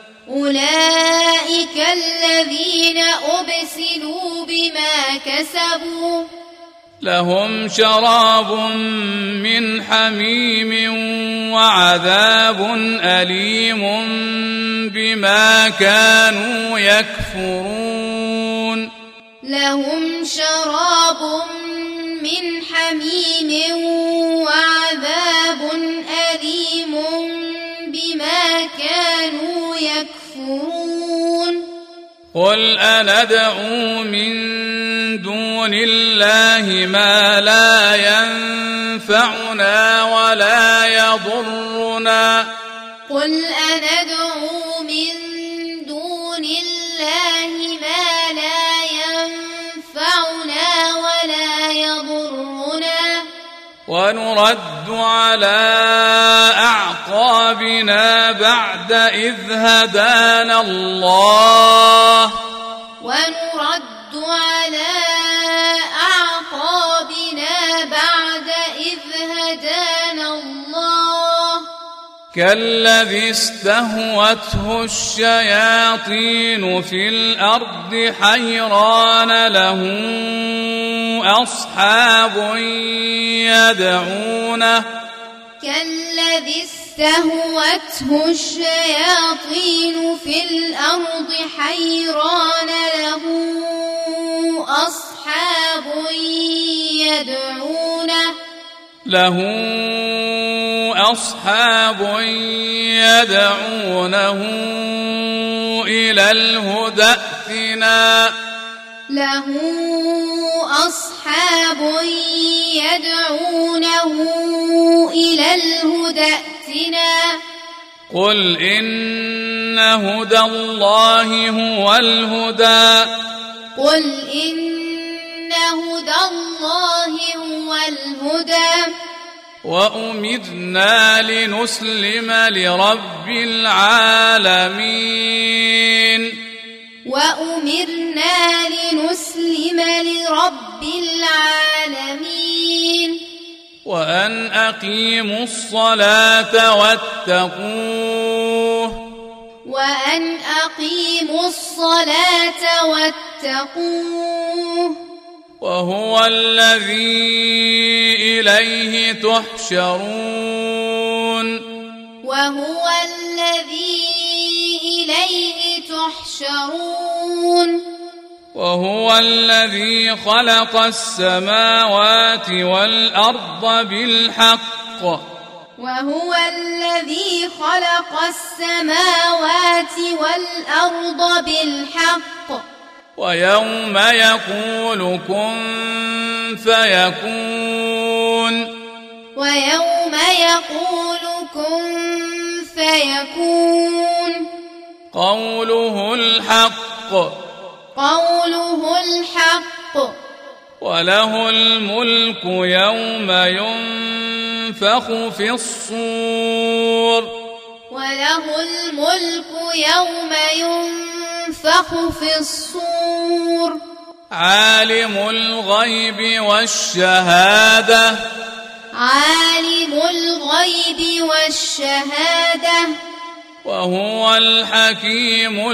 أولئك الذين أبسلوا بما كسبوا لهم شراب من حميم وعذاب أليم بما كانوا يكفرون لهم شراب من حميم وعذاب أليم بما كانوا يكفرون قل أندعو من دون الله ما لا ينفعنا ولا يضرنا قل أندعو من دون الله ما لا ينفعنا ولا يضرنا ونرد على أعقابنا بعد إذ هدانا الله ونرد على أعقابنا بعد إذ هدانا الله كالذي استهوته الشياطين في الأرض حيران له أصحاب يدعونه كالذي استهوته الشياطين في الأرض حيران له أصحاب يدعونه له أصحاب يدعونه إلى الهدى ائتنا له أصحاب يدعونه إلى الهدى ائتنا قل إن هدى الله هو الهدى قل إن هدى الله هو الهدى وأمرنا لنسلم لرب العالمين وأمرنا لنسلم لرب العالمين وأن أقيموا الصلاة واتقوه وأن أقيموا الصلاة واتقوه وهو الذي إليه تحشرون وهو الذي إليه تحشرون وهو الذي خلق السماوات والأرض بالحق وهو الذي خلق السماوات والأرض بالحق ويوم يقول كن فيكون ويوم يقول كن فيكون قوله الحق قوله الحق وله الملك يوم ينفخ في الصور وله الملك يوم ينفخ في الصور عالم الغيب والشهادة عالم الغيب والشهادة وهو الحكيم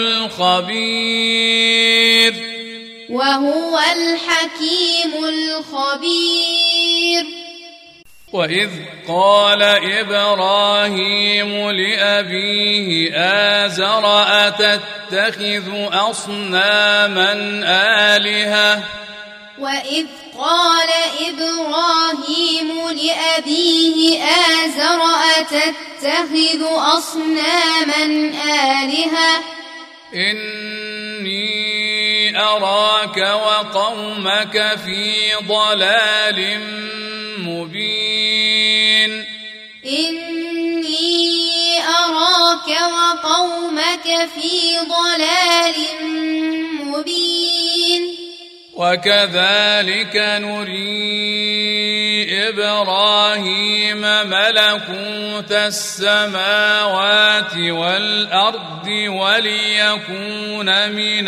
الخبير وهو الحكيم الخبير وإذ قال إبراهيم لأبيه آزر أتتخذ أصناما آلهة وإذ قال إبراهيم لأبيه آزر أتتخذ أصناما آلهة إني أراك وقومك في ضلال مبين إني أراك وقومك في ضلال مبين وكذلك نري إبراهيم ملكوت السماوات والأرض وليكون من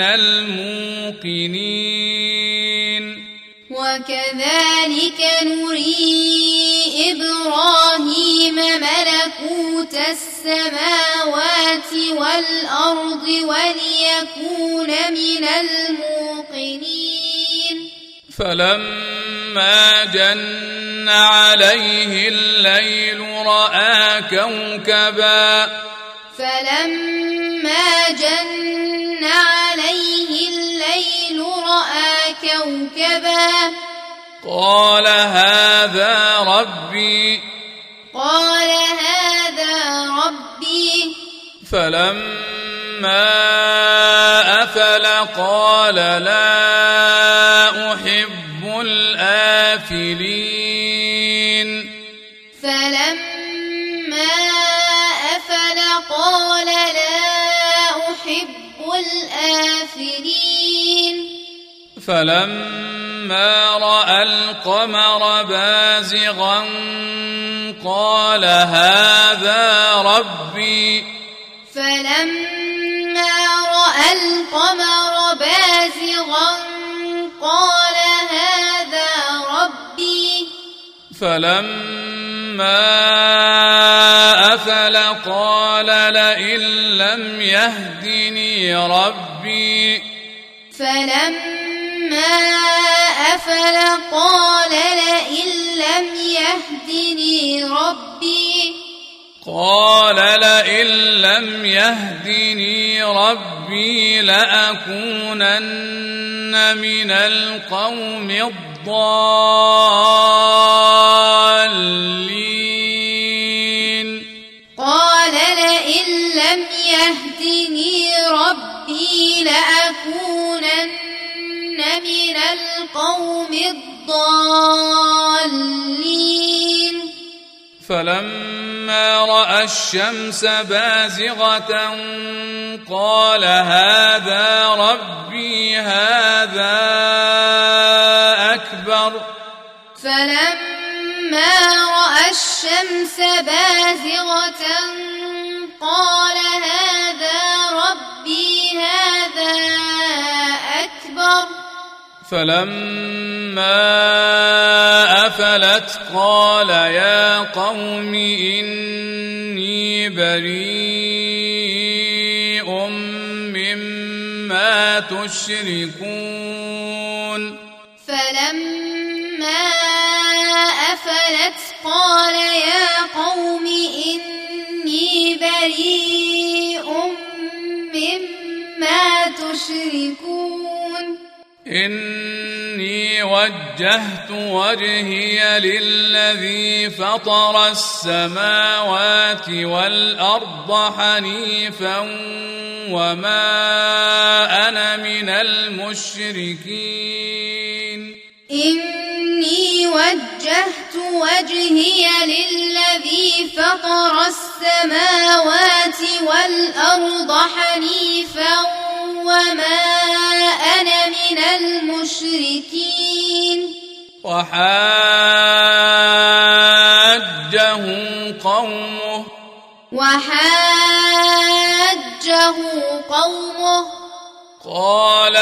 الموقنين وكذلك نري إبراهيم ملكوت السماوات والأرض وليكون من الموقنين فلما جن عليه الليل رأى كوكبا فلما جن عليه الليل رأى كوكبا قال هذا ربي قال هذا ربي فلما أفل قال لا أحب الآفلين فلما أفل قال لا أحب الآفلين فلما رأى القمر بازغا قال هذا ربي فلما رأى القمر بازغا قال هذا ربي فلما أفل قال لئن لم يهدني ربي فلما أفل قال لئن لم يهدني ربي قال لئن لم يهدني ربي لأكونن من القوم الضالين قال لئن لم يهدني ربي لأكونن من القوم الضالين فلما رأى الشمس بازغة قال هذا ربي هذا أكبر فلما رأى الشمس بازغة قال هذا ربي هذا أكبر فلما أفلت قال يا قوم إني بريء مما تشركون فلما أفلت قال يا قوم إني بريء مما تشركون إني إني وجهت وجهي للذي فطر السماوات والأرض حنيفا وما أنا من المشركين إني وجهت وجهي للذي فطر السماوات والأرض حنيفا وما أنا من المشركين وحاجه قومه وحاجه قومه قال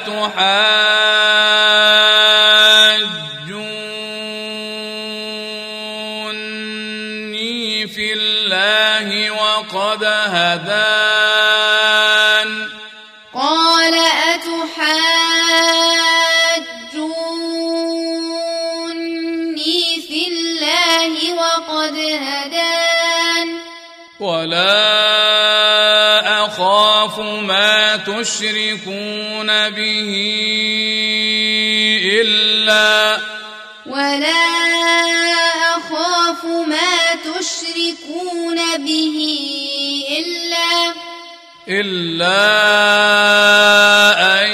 أتحاجوني في الله وقد هدان قال أتحاجوني في الله وقد هدان ولا أخاف ما تشركون به إلا ولا أخاف ما تشركون به إلا إلا أن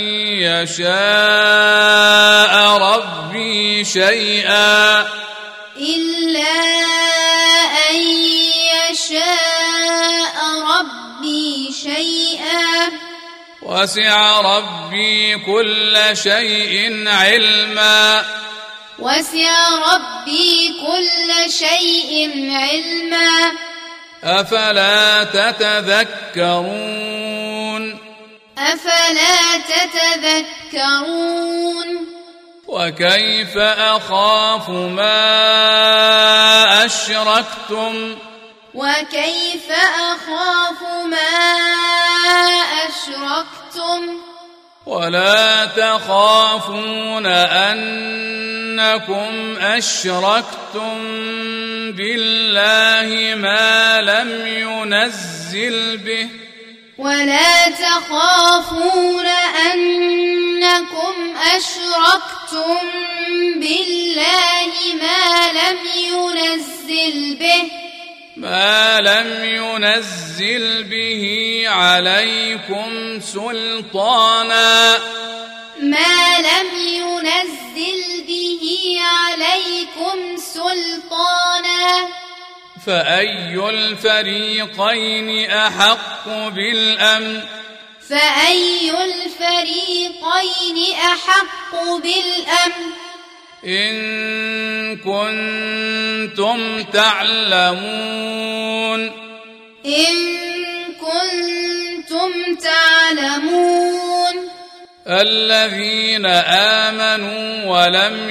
يشاء ربي شيئا إلا أن يشاء ربي شيئا وسع ربي كل شيء علما وسع ربي كل شيء علما أفلا تتذكرون أفلا تتذكرون وكيف أخاف ما أشركتم وكيف أخاف ما أشركتم ولا تخافون أنكم أشركتم بالله ما لم ينزل به ولا تخافون أنكم أشركتم بالله ما لم ينزل به ما لم ينزل به عليكم سلطانا ما لم ينزل به عليكم سلطانا فأي الفريقين أحق بالأمن فأي الفريقين أحق بالأمن إن كنتم تعلمون إن كنتم تعلمون الذين آمنوا ولم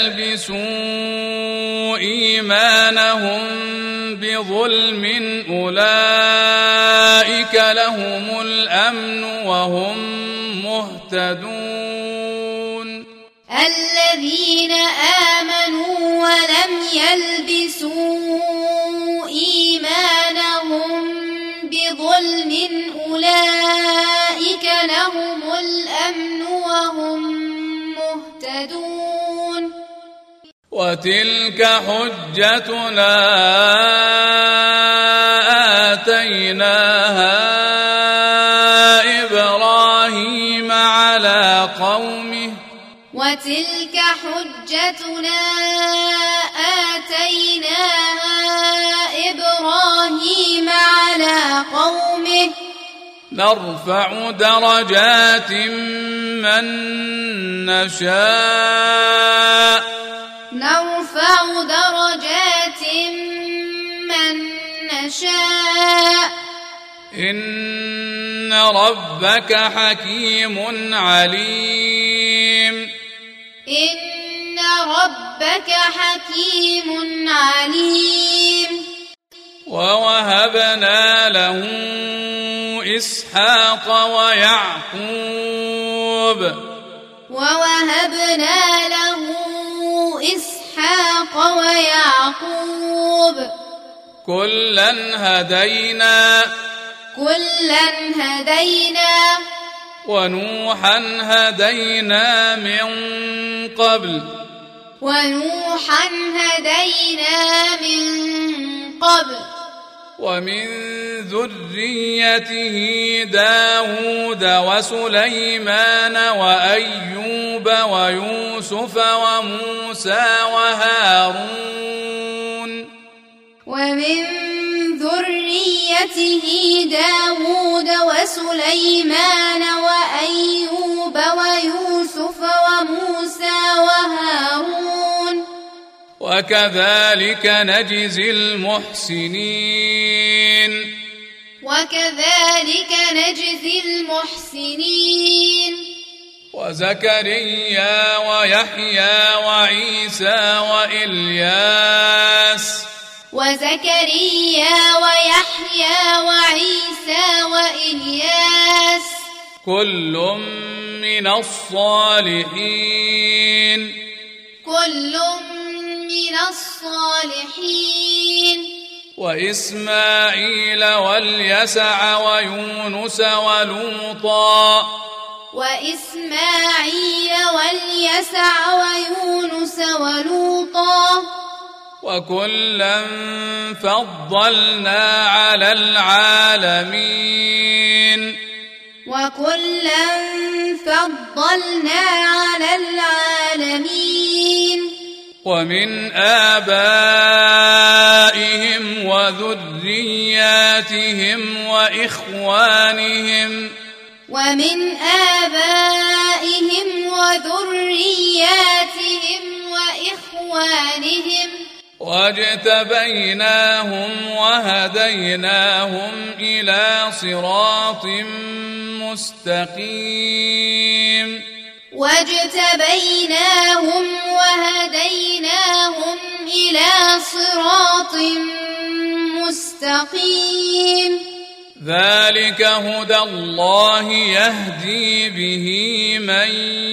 يلبسوا إيمانهم بظلم أولئك لهم الأمن وهم مهتدون الذين آمنوا ولم يلبسوا إيمانهم بظلم أولئك لهم الأمن وهم مهتدون وتلك حجتنا آتيناها إبراهيم على قومه وتلك حجتنا آتيناها إبراهيم على قومه نرفع درجات من نشاء نرفع درجات من نشاء إن ربك حكيم عليم إن ربك حكيم عليم ووهبنا له إسحاق ويعقوب ووهبنا له إسحاق ويعقوب كلا هدينا كلا هدينا ونوحا هدينا من قبل ونوحا هدينا من قبل ومن ذريته داود وسليمان وأيوب ويوسف وموسى وهارون ومن ذريته داود وسليمان وأيوب ويوسف وموسى وهارون وكذلك نجزي المحسنين وكذلك نجزي المحسنين وزكريا ويحيى وعيسى وإلياس وزكريا ويحيى وعيسى وإلياس كل من الصالحين كل من الصالحين وإسماعيل واليسع ويونس ولوطا وإسماعيل واليسع ويونس ولوطا وكلا فضلنا على العالمين وكلا فضلنا على العالمين ومن آبائهم وذرياتهم وإخوانهم ومن آبائهم وذرياتهم وإخوانهم واجتبيناهم وهديناهم إلى صراط مستقيم واجتبيناهم وهديناهم إلى صراط مستقيم ذلك هدى الله يهدي به من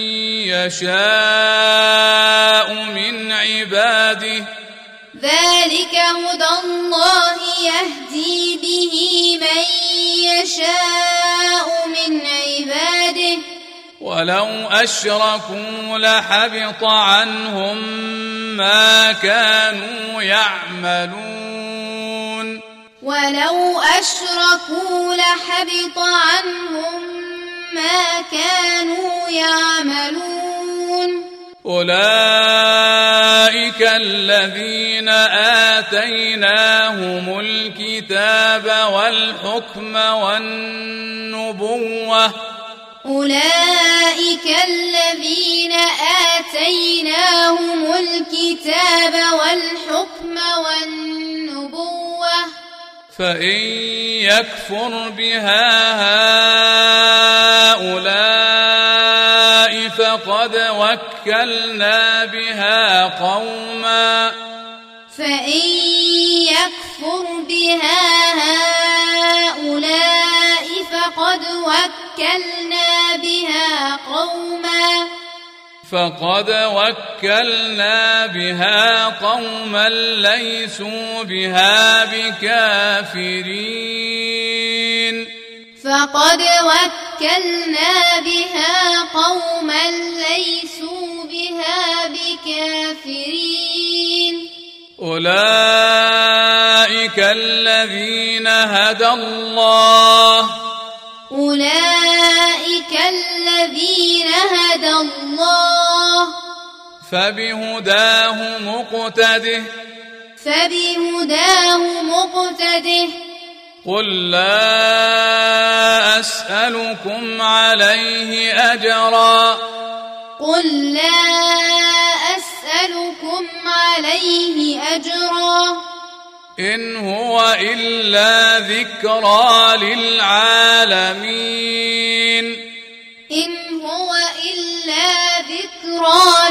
يشاء من عباده ذلك هدى الله يهدي به من يشاء من عباده ولو أشركوا لحبط عنهم ما كانوا يعملون ولو أشركوا لحبط عنهم ما كانوا يعملون أولئك الذين آتيناهم الكتاب والحكم والنبوة أولئك الذين آتيناهم الكتاب والحكم والنبوة فإن يكفر بها هؤلاء فقد وكلنا بها قوما فإن يكفر بها هؤلاء فقد وكلنا بها قوما فقد وكلنا بها قوما ليسوا بها بكافرين فقد وكلنا بها قوما ليسوا بها بكافرين أولئك الذين هدى الله أولئك الذين هدى الله فبهداه مقتده فبهداه مقتده قل لا أسألكم عليه أجرا قل لا أسألكم عليه أجرا إن هو إلا ذكرى للعالمين إن هو إلا ذكرى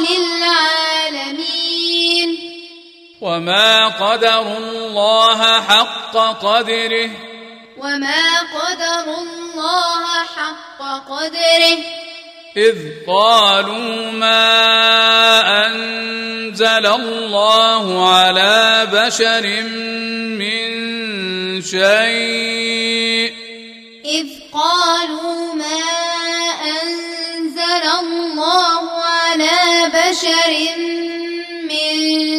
للعالمين وما قدروا الله حق قدره وما قدروا الله حق قدره إذ قالوا ما أنزل الله على بشر من شيء إذ قالوا ما بشر من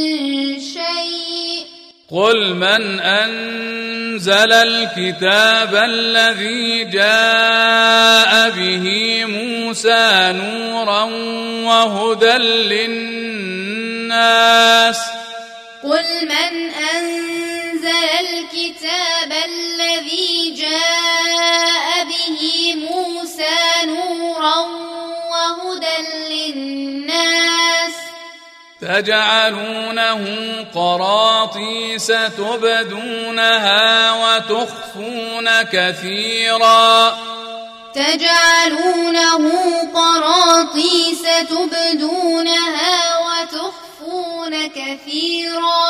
شيء قل من أنزل الكتاب الذي جاء به موسى نورا وهدى للناس قل من أنزل الكتاب الذي جاء به موسى نورا وهدى للناس تجعلونه قراطيس تبدونها وتخفون كثيرا تجعلونه قراطيس تبدونها وتخفون كثيرا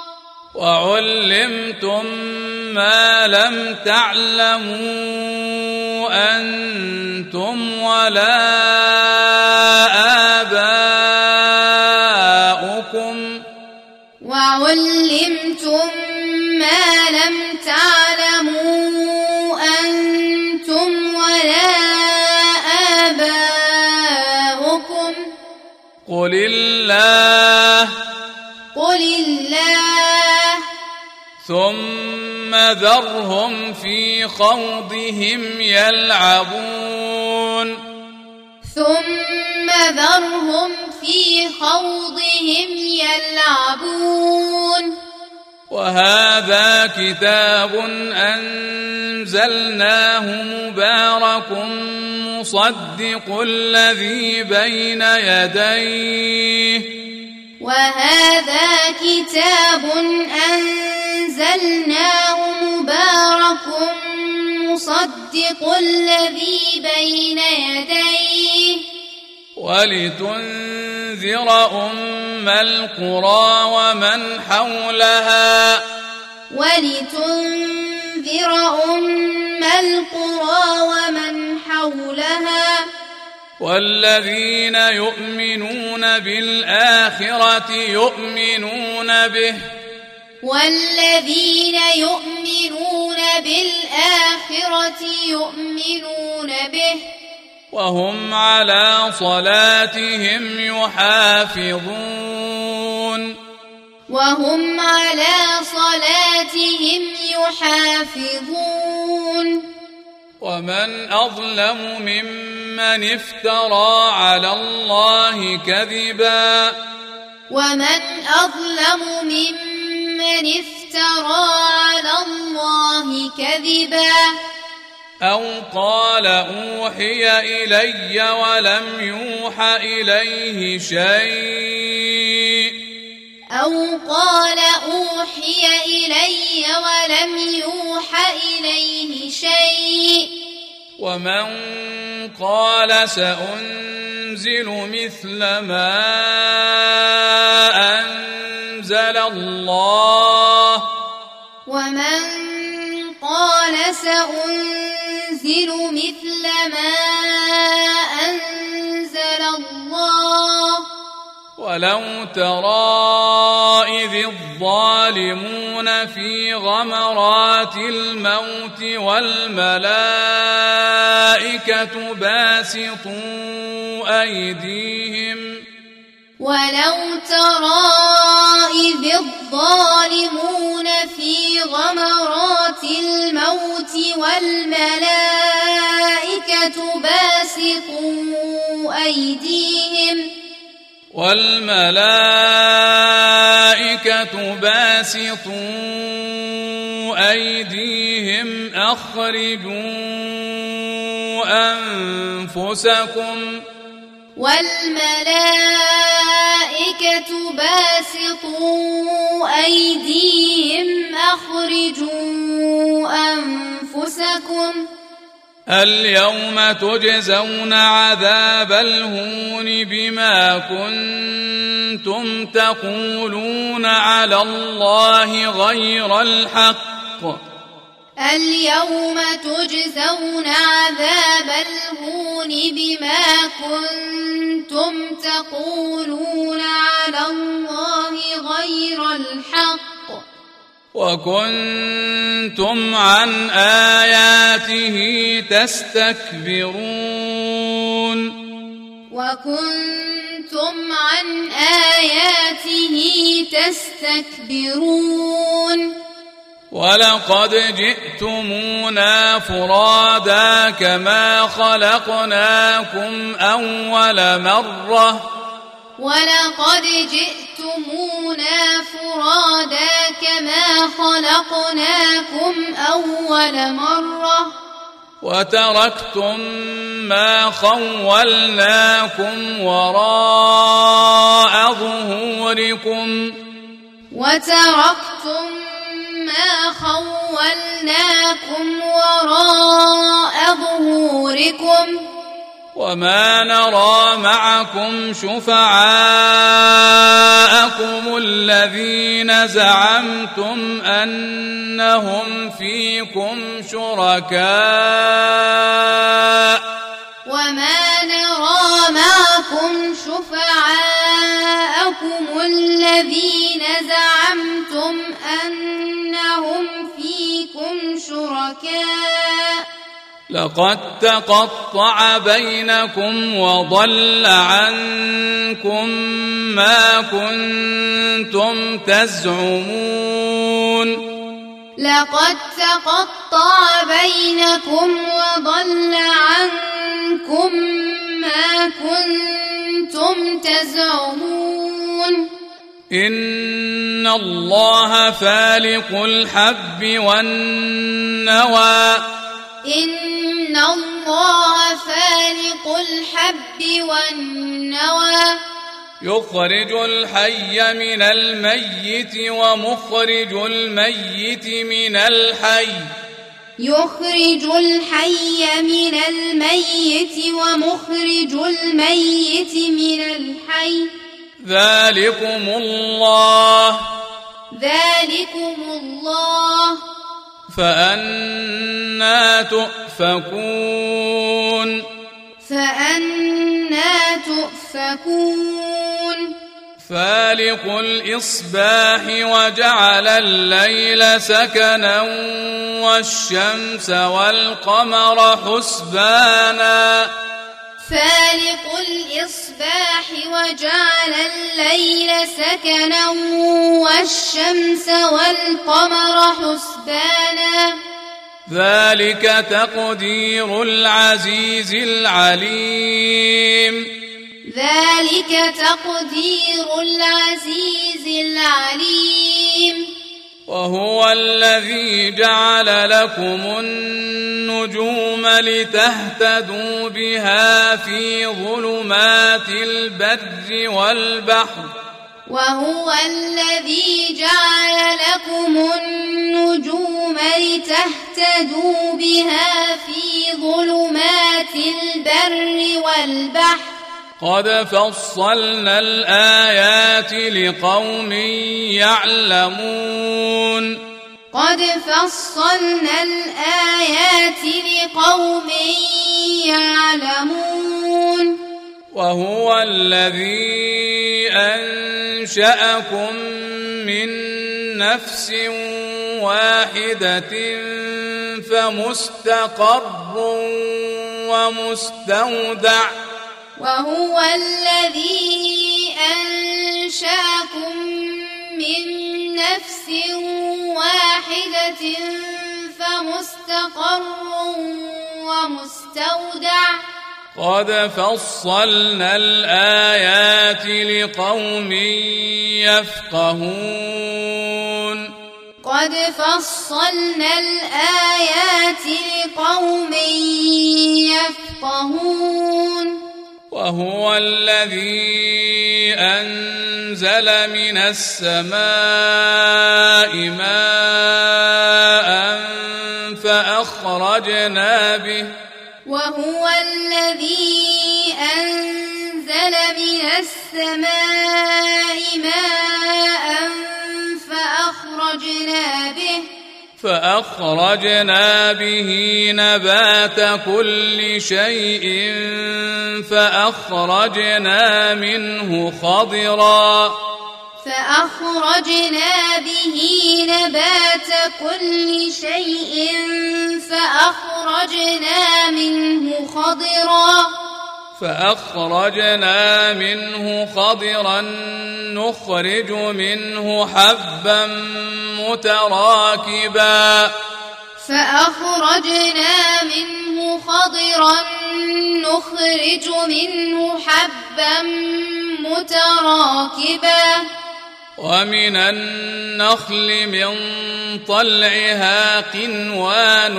وعلمتم ما لم تعلموا أنتم ولا آباؤكم وعلمتم ما لم تعلموا أنتم ولا آباؤكم قل الله قل الله ثم ذرهم في خوضهم يلعبون ثم ذرهم في خوضهم يلعبون وهذا كتاب أنزلناه مبارك مصدق الذي بين يديه وهذا كتاب أنزلناه مبارك مصدق الذي بين يديه ولتنذر أم القرى ومن حولها ولتنذر أم القرى ومن حولها والذين يؤمنون بالآخرة يؤمنون به والذين يؤمنون بالآخرة يؤمنون به وهم على صلاتهم يحافظون وهم على صلاتهم يحافظون ومن أظلم ممن افترى على الله كذبا ومن أظلم ممن افترى على الله كذبا أو قال أوحي إلي ولم يوح إليه شيء أو قال أوحي إلي ولم يوح إليه شيء ومن قال سأنزل مثل ما أنزل الله ومن قال سأنزل مثل ما أنزل الله ولو ترى إذ الظالمون في غمرات الموت والملائكة باسطوا أيديهم ولو ترى إذ الظالمون في غمرات الموت والملائكة باسطوا أيديهم والملائكة باسطوا أيديهم أخرجوا أنفسكم والملائكة باسطوا أيديهم أخرجوا أنفسكم اليوم تجزون عذاب الهون بما كنتم تقولون على الله غير الحق اليوم تجزون عذاب الهون بما كنتم تقولون على الله غير الحق وكنتم عن آياته تستكبرون وكنتم عن آياته تستكبرون ولقد جئتمونا فرادا كما خلقناكم أول مرة ولقد جئتمونا فرادا كما خلقناكم أول مرة وتركتم ما خولناكم وراء ظهوركم وتركتم ما خولناكم وراء ظهوركم وما نرى معكم شفعاءكم الذين زعمتم أنهم فيكم شركاء وما نرى معكم شفعاءكم الذين زعمتم أنهم فيكم شركاء لقد تقطع بينكم وضل عنكم ما كنتم تزعمون لقد تقطع بينكم وضل عنكم ما كنتم تزعمون إن الله فالق الحب والنوى إن الله فالق الحب والنوى يخرج الحي من الميت ومخرج الميت من الحي يخرج الحي من الميت ومخرج الميت من الحي ذلكم الله ذلكم الله فأنى تؤفكون فأنى تؤفكون فالق الإصباح وجعل الليل سكنا والشمس والقمر حسبانا فالق الإصباح وجعل الليل سكنا والشمس والقمر حسبانا ذلك تقدير العزيز العليم ذلك تقدير العزيز العليم وهو الذي جعل لكم النجوم لتهتدوا بها في ظلمات البر والبحر وهو الذي جعل لكم النجوم لتهتدوا بها في ظلمات البر والبحر قد فصلنا الآيات لقوم يعلمون قد فصلنا الآيات لقوم يعلمون وهو الذي أنشأكم من نفس واحدة فمستقر ومستودع وهو الذي أنشأكم من نفس واحدة فمستقر ومستودع قد فصلنا الآيات لقوم يفقهون قد فصلنا الآيات لقوم يفقهون وهو الذي أنزل من السماء ماء فأخرجنا به وهو الذي أنزل من السماء ماء فأخرجنا به فأخرجنا به نبات كل شيء فأخرجنا منه خضرا فأخرجنا به نبات كل شيء فأخرجنا منه خضرا فأخرجنا منه خضرا نخرج منه حبا متراكبا فأخرجنا منه خضرا نخرج منه حبا متراكبا ومن النخل من طلعها قنوان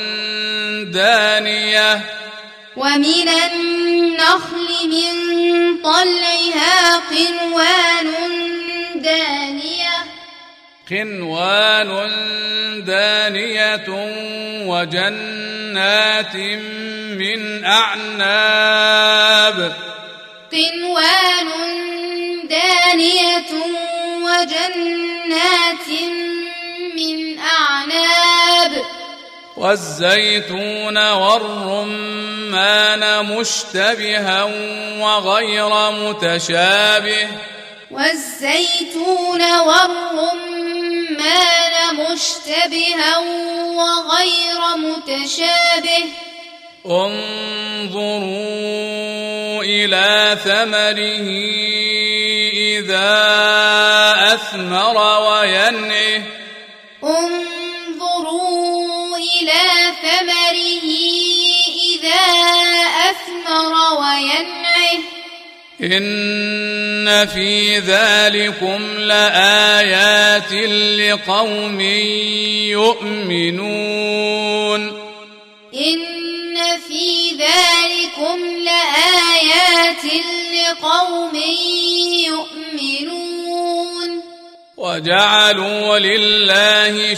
دانية ومن النخل من طلعها قنوان دانية قنوان دانية وجنات من أعناب قنوان دانية وجنات من أعناب والزيتون والرمان مشتبها وغير متشابه والزيتون والرمان مشتبها وغير متشابه انظروا إلى ثمره إذا أثمر وينعه انظروا إلى ثمره إذا أثمر وينعه إن في ذلكم لآيات لقوم يؤمنون إن في ذلكم لآيات لقوم يؤمنون وجعلوا لله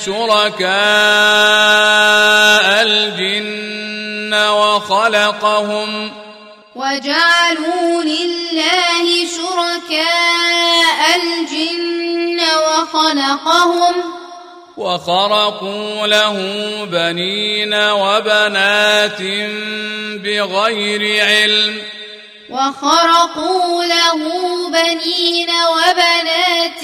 شركاء الجن وخلقهم وجعلوا لله شركاء الجن وخلقهم وخرقوا له بنين وبنات بغير علم وخرقوا له بنين وبنات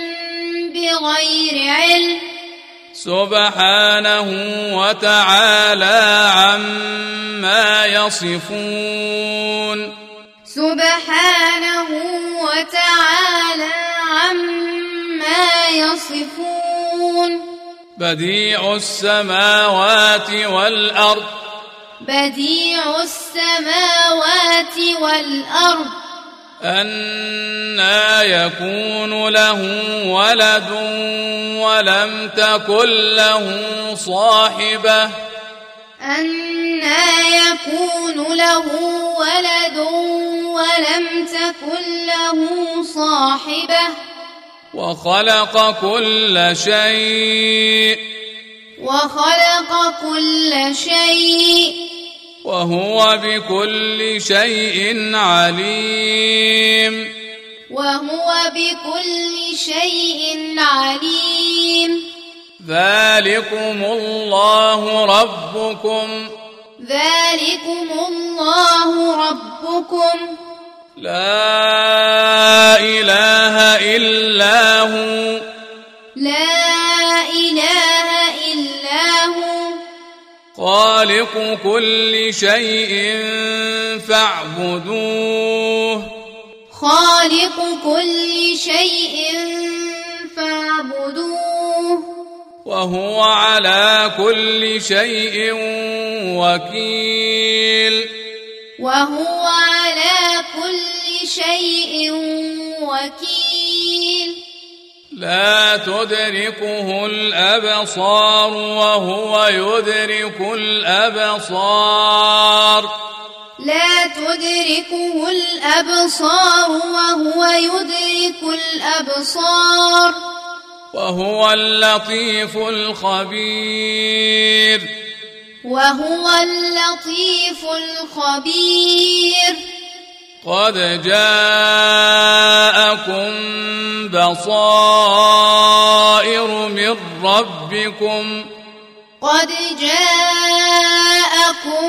بغير علم سبحانه وتعالى عما يصفون سبحانه وتعالى عما يصفون بديع السماوات والأرض بديع السماوات والأرض أنى يكون له ولد ولم تكن له صاحبة أنى يكون له ولد ولم تكن له صاحبة وخلق كل شيء وخلق كل شيء وهو بكل شيء عليم وهو بكل شيء عليم ذلكم الله ربكم ذلكم الله ربكم لا إله إلا هو لا إله إلا هو خالق كل شيء فاعبدوه خالق كل شيء فاعبدوه وهو على كل شيء وكيل وهو على كل شيء وكيل لا تدركه الأبصار وهو يدرك الأبصار لا تدركه الأبصار وهو يدرك الأبصار وهو اللطيف الخبير وهو اللطيف الخبير قد جاءكم بصائر من ربكم قد جاءكم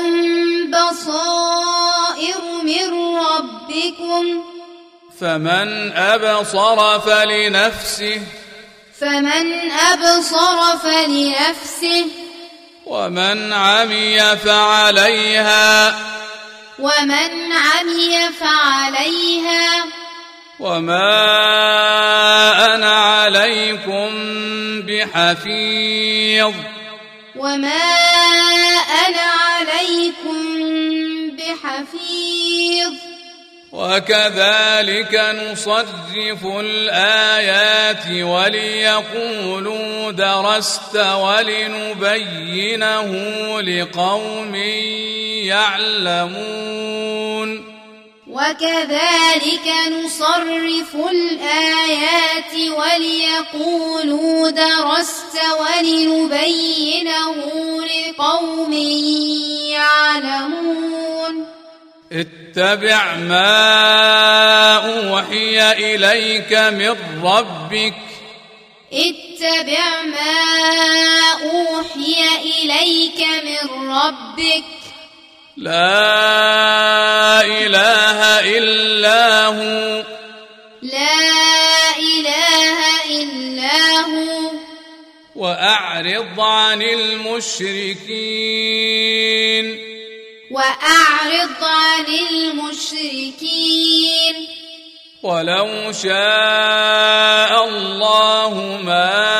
بصائر من ربكم فمن أبصر فلنفسه فمن أبصر فلنفسه ومن عمي فعليها ومن عمي فعليها وما أنا عليكم بحفيظ وما أنا عليكم بحفيظ وكذلك نصرف الآيات وليقولوا درست ولنبينه لقوم يعلمون وكذلك نصرف الآيات وليقولوا درست ولنبينه لقوم يعلمون اتبع ما أوحي إليك من ربك اتبع ما أوحي إليك من ربك لا إله إلا هو لا إله إلا هو وأعرض عن المشركين وأعرض عن المشركين ولو شاء الله ما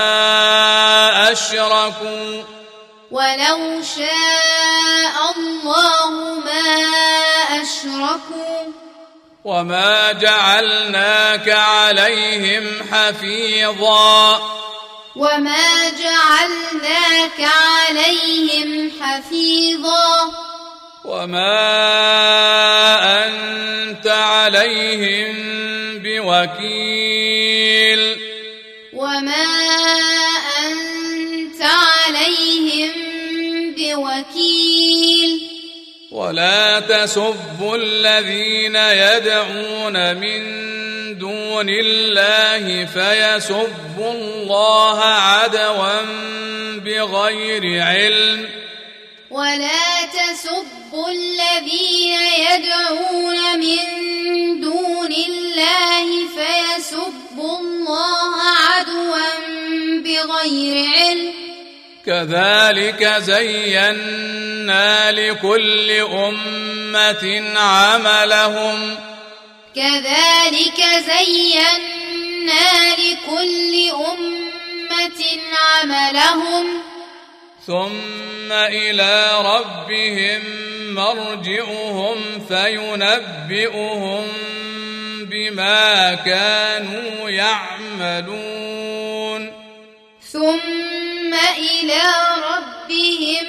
أشركوا ولو شاء الله ما أشركوا وما جعلناك عليهم حفيظا وما جعلناك عليهم حفيظا وما أنت عليهم بوكيل وما أنت عليهم بوكيل ولا تسبوا الذين يدعون من دون الله فيسبوا الله عدوا بغير علم ولا تسبوا الذين يدعون من دون الله فيسبوا الله عدوا بغير علم كذلك زينا لكل أمة عملهم كذلك زينا لكل أمة عملهم ثم إلى ربهم مرجعهم فينبئهم بما كانوا يعملون ثم إلى ربهم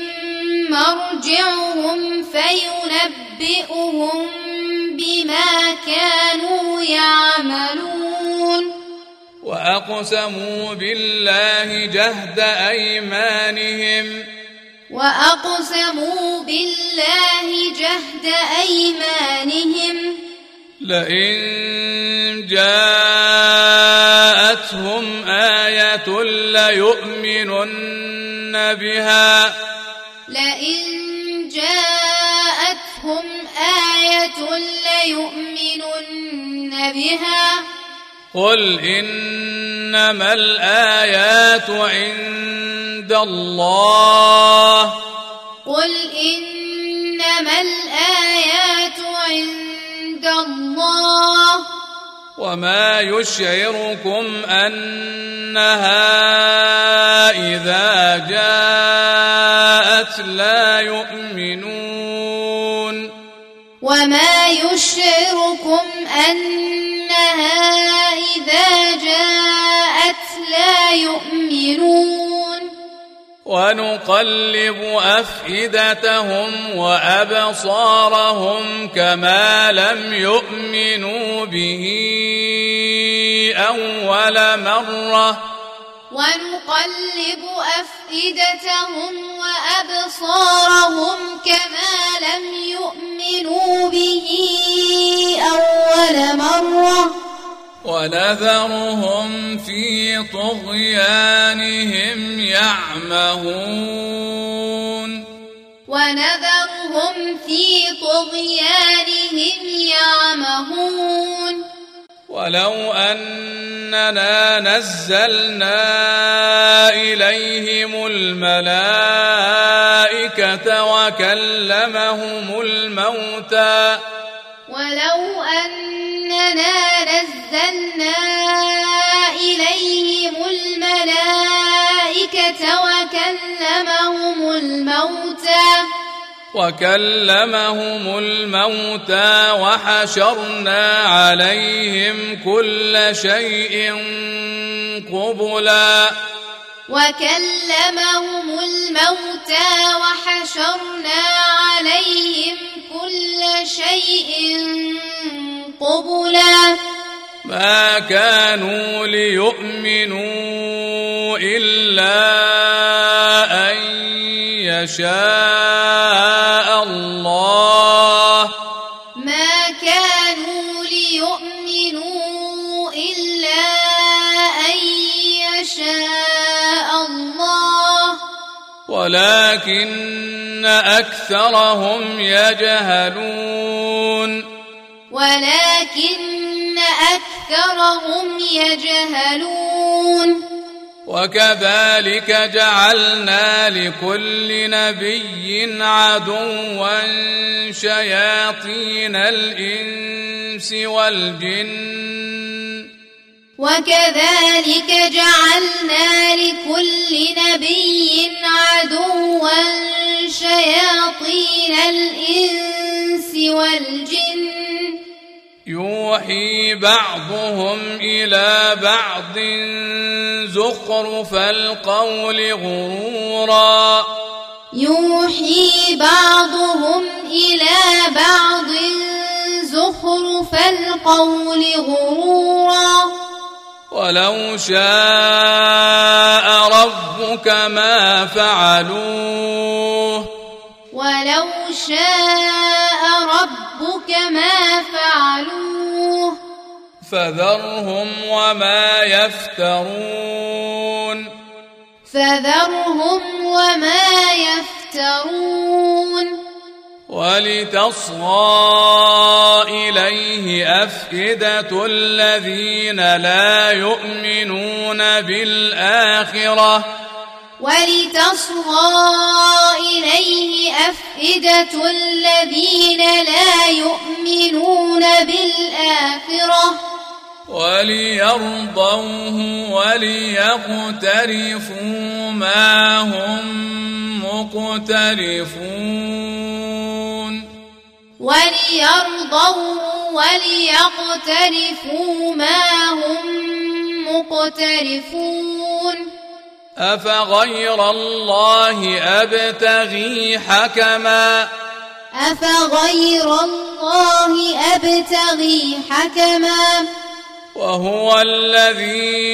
مرجعهم فينبئهم بما كانوا يعملون وأقسموا بالله جهد أيمانهم وأقسموا بالله جهد أيمانهم لئن جاءتهم آية ليؤمنن بها لئن جاءتهم آية ليؤمنن بها قل إنما الآيات عند الله قل إنما الآيات عند الله وما يشعركم أنها إذا جاءت لا يؤمنون وما يشعركم أنها إذا جاءت لا يؤمنون ونقلب أفئدتهم وأبصارهم كما لم يؤمنوا به أول مرة ونقلب أفئدتهم وأبصارهم كما لم يؤمنوا به أول مرة ونذرهم في طغيانهم يعمهون ونذرهم في طغيانهم يعمهون ولو أننا نزلنا إليهم الملائكة الملائكة وكلمهم الموتى ولو أننا نزلنا إليهم الملائكة وكلمهم الموتى وكلمهم الموتى وحشرنا عليهم كل شيء قبلا وكلمهم الموتى وحشرنا عليهم كل شيء قبلا ما كانوا ليؤمنوا إلا أن يشاء الله ما كانوا ليؤمنوا إلا أن يشاء الله ولكن أكثرهم يجهلون ولكن أكثرهم يجهلون وكذلك جعلنا لكل نبي عدوا شياطين الإنس والجن وكذلك جعلنا لكل نبي عدوا شياطين الإنس والجن يوحي بعضهم إلى بعض زخرف القول غرورا يوحي بعضهم إلى بعض زخرف القول غرورا ولو شاء ربك ما فعلوه ولو شاء ربك ما فعلوه فذرهم وما يفترون فذرهم وما يفترون ولتصغى إليه أفئدة الذين لا يؤمنون بالآخرة ولتصغى إليه أفئدة الذين لا يؤمنون بالآخرة وليرضوه وليقترفوا ما هم مقترفون وليرضوه وليقترفوا ما هم مقترفون أفغير الله أبتغي حكما أفغير الله أبتغي حكما وهو الذي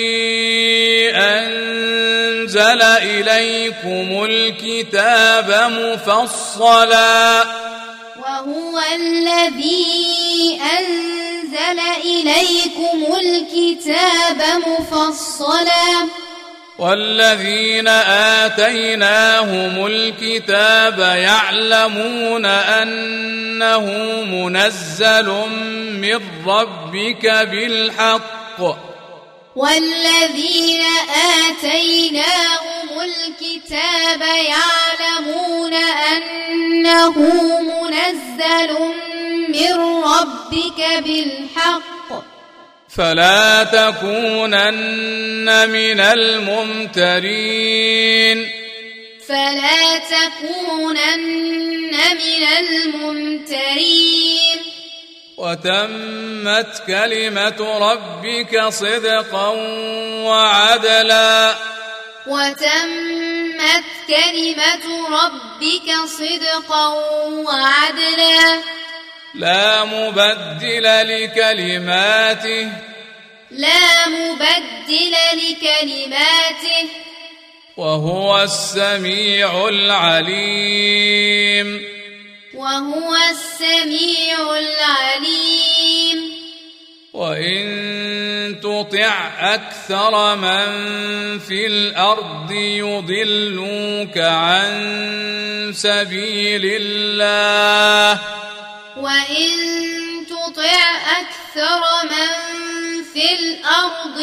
أنزل إليكم الكتاب مفصلا وهو الذي أنزل إليكم الكتاب مفصلا والذين آتيناهم الكتاب يعلمون أنه منزل من ربك بالحق والذين آتيناهم الكتاب يعلمون أنه منزل من ربك بالحق فلا تكونن من الممترين فلا تكونن من الممترين وتمت كلمة ربك صدقا وعدلا وتمت كلمة ربك صدقا وعدلا لا مبدل لكلماته لا مبدل لكلماته وهو السميع العليم وهو السميع العليم وإن تطع أكثر من في الأرض يضلوك عن سبيل الله وإن تطع أكثر من في الأرض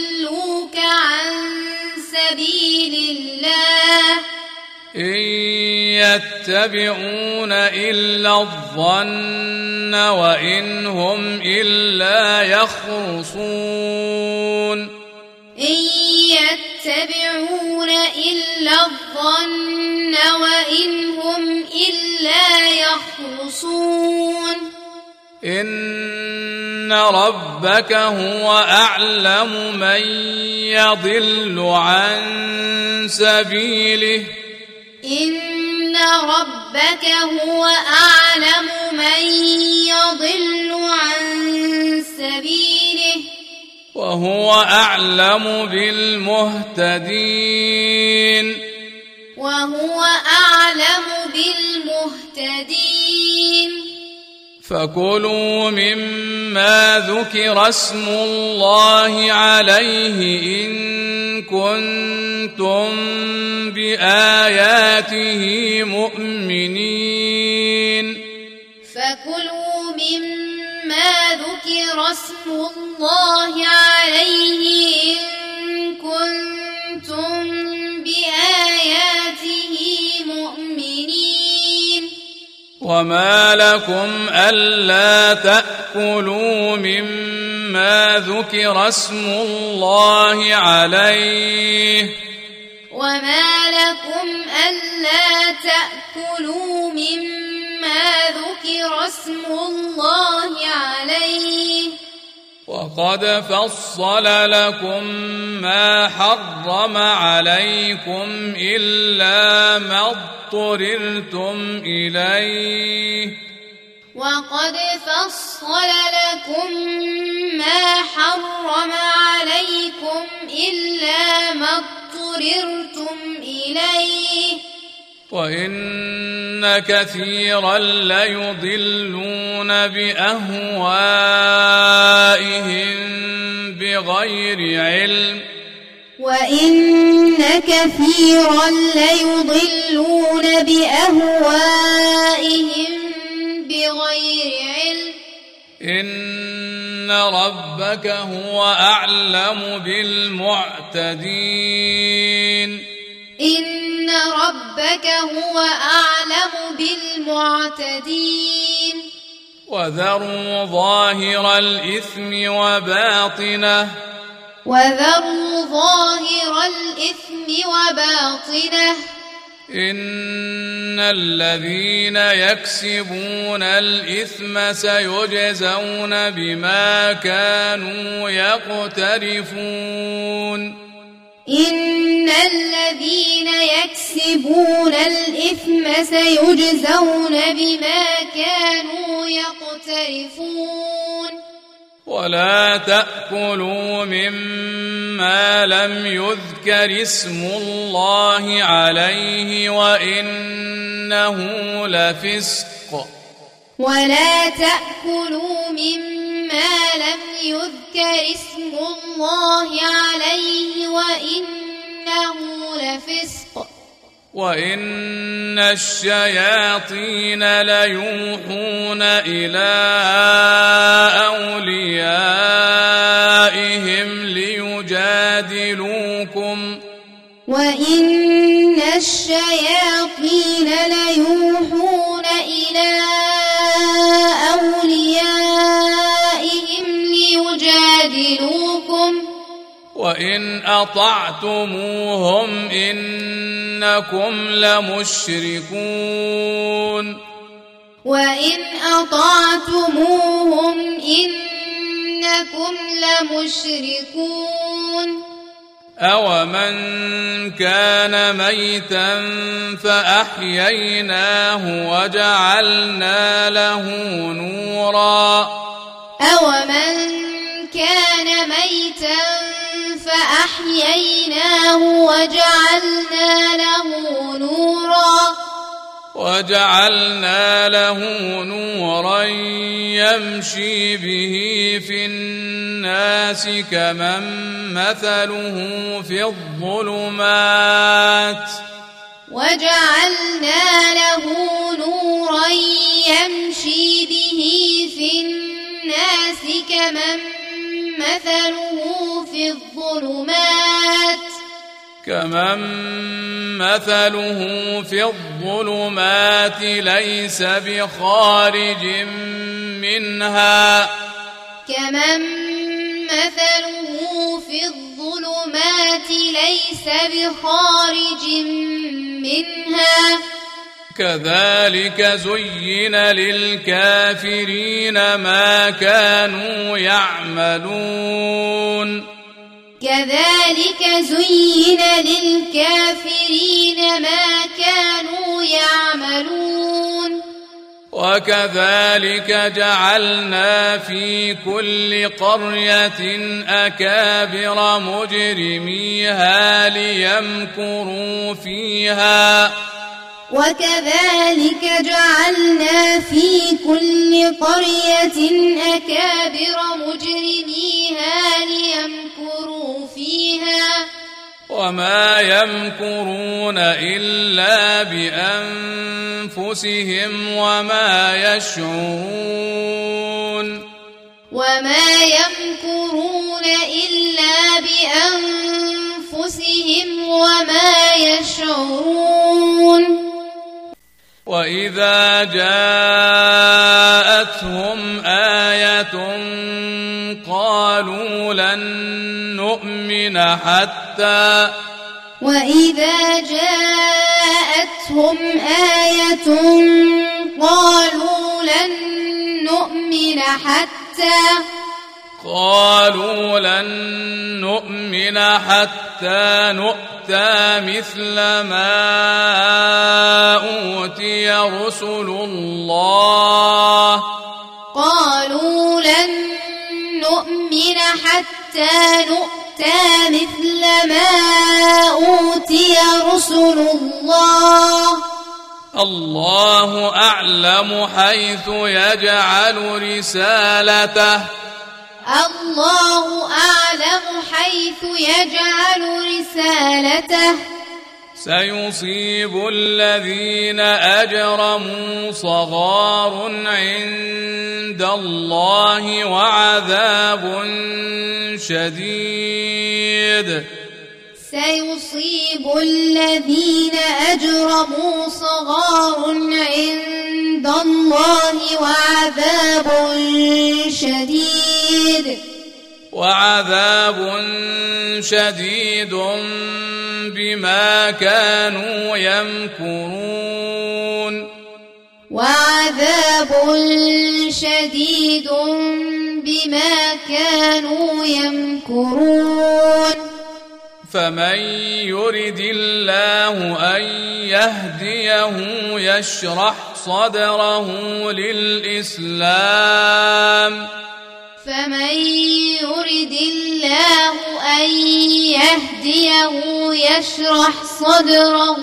يضلوك عن سبيل الله إن يتبعون إلا الظن وإن هم إلا يخرصون إن يتبعون إلا الظن وإن هم إلا يخرصون إن ربك هو أعلم من يضل عن سبيله إن ربك هو أعلم من يضل عن سبيله وهو أعلم بالمهتدين وهو أعلم بالمهتدين فكلوا مما ذكر اسم الله عليه إن كنتم بآياته مؤمنين فكلوا مما ذكر اسم الله عليه إن كنتم بآياته مؤمنين وما لكم ألا تأكلوا مما ذكر اسم الله عليه وما لكم ألا تأكلوا مما ذكر اسم الله عليه وقد فصل لكم ما حرم عليكم إلا ما اضطررتم إليه وقد فصل لكم ما حرم عليكم إلا ما اضطررتم إليه وإن كثيرا ليضلون بأهوائهم بغير علم وإن كثيرا ليضلون بأهوائهم بغير علم إن ربك هو أعلم بالمعتدين إن ربك هو أعلم بالمعتدين وذروا ظاهر الإثم وباطنه وذروا ظاهر الإثم وباطنه إن الذين يكسبون الإثم سيجزون بما كانوا يقترفون إن الذين يكسبون الإثم سيجزون بما كانوا يقترفون ولا تأكلوا مما لم يذكر اسم الله عليه وإنه لفسق ولا تأكلوا مما لم يذكر اسم الله عليه وإنه لفسق وإن الشياطين ليوحون إلى أوليائهم ليجادلوكم وإن الشياطين ليوحون إلى أوليائهم ليجادلوكم وإن أطعتموهم إنكم لمشركون وإن أطعتموهم إنكم لمشركون أومن كان ميتا فأحييناه وجعلنا له نورا أومن كان ميتا فأحييناه وجعلنا له نورا وجعلنا له نورا يمشي به في الناس كمن مثله في الظلمات وجعلنا له نورا يمشي به في الناس كمن مثله في الظلمات كمن مثله في الظلمات ليس بخارج منها كمن مثله في الظلمات ليس بخارج منها كذلك زين للكافرين ما كانوا يعملون كذلك زين للكافرين ما كانوا يعملون وكذلك جعلنا في كل قرية أكابر مجرميها ليمكروا فيها وكذلك جعلنا في كل قرية أكابر مجرميها ليمكروا فيها وما يمكرون إلا بأنفسهم وما يشعرون وما يمكرون إلا بأنفسهم وما يشعرون وإذا جاءتهم آية قالوا لن نؤمن حتى وإذا جاءتهم آية قالوا لن نؤمن حتى قالوا لن نؤمن حتى نؤتى مثل ما أوتي رسل الله قالوا لن نؤمن حتى نؤتى مثل ما أوتي رسل الله الله أعلم حيث يجعل رسالته الله أعلم حيث يجعل رسالته سيصيب الذين أجرموا صغار عند الله وعذاب شديد سيصيب الذين أجرموا صغار عند الله وعذاب شديد وعذاب شديد بما كانوا يمكرون وعذاب شديد بما كانوا يمكرون فمن يرد الله أن يهديه يشرح صدره للإسلام فمن يرد الله أن يهديه يشرح صدره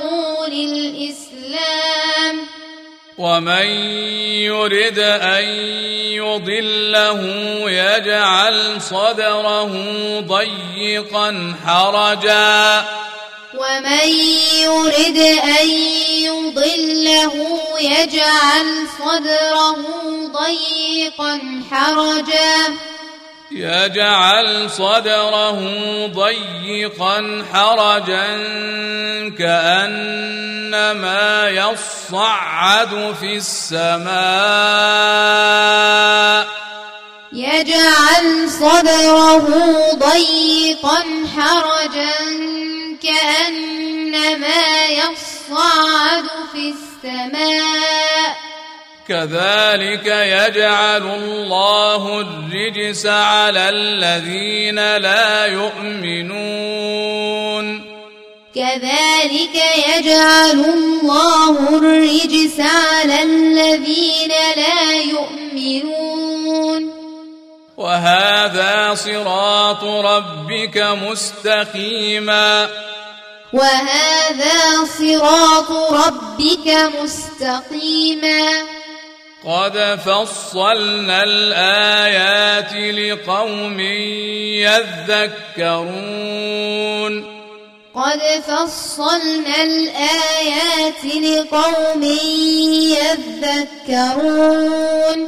للإسلام ومن يرد أن يضله يجعل صدره ضيقا حرجا ومن يرد أن يضله يجعل صدره ضيقا حرجا يجعل صدره ضيقا حرجا كأنما يصعد في السماء يجعل صدره ضيقا حرجا كأنما يصعد في السماء كذلك يجعل الله الرجس على الذين لا يؤمنون كذلك يجعل الله الرجس على الذين لا يؤمنون وهذا صراط ربك مستقيما وهذا صراط ربك مستقيما قد فصلنا الآيات لقوم يذكرون قد فصلنا الآيات لقوم يذكرون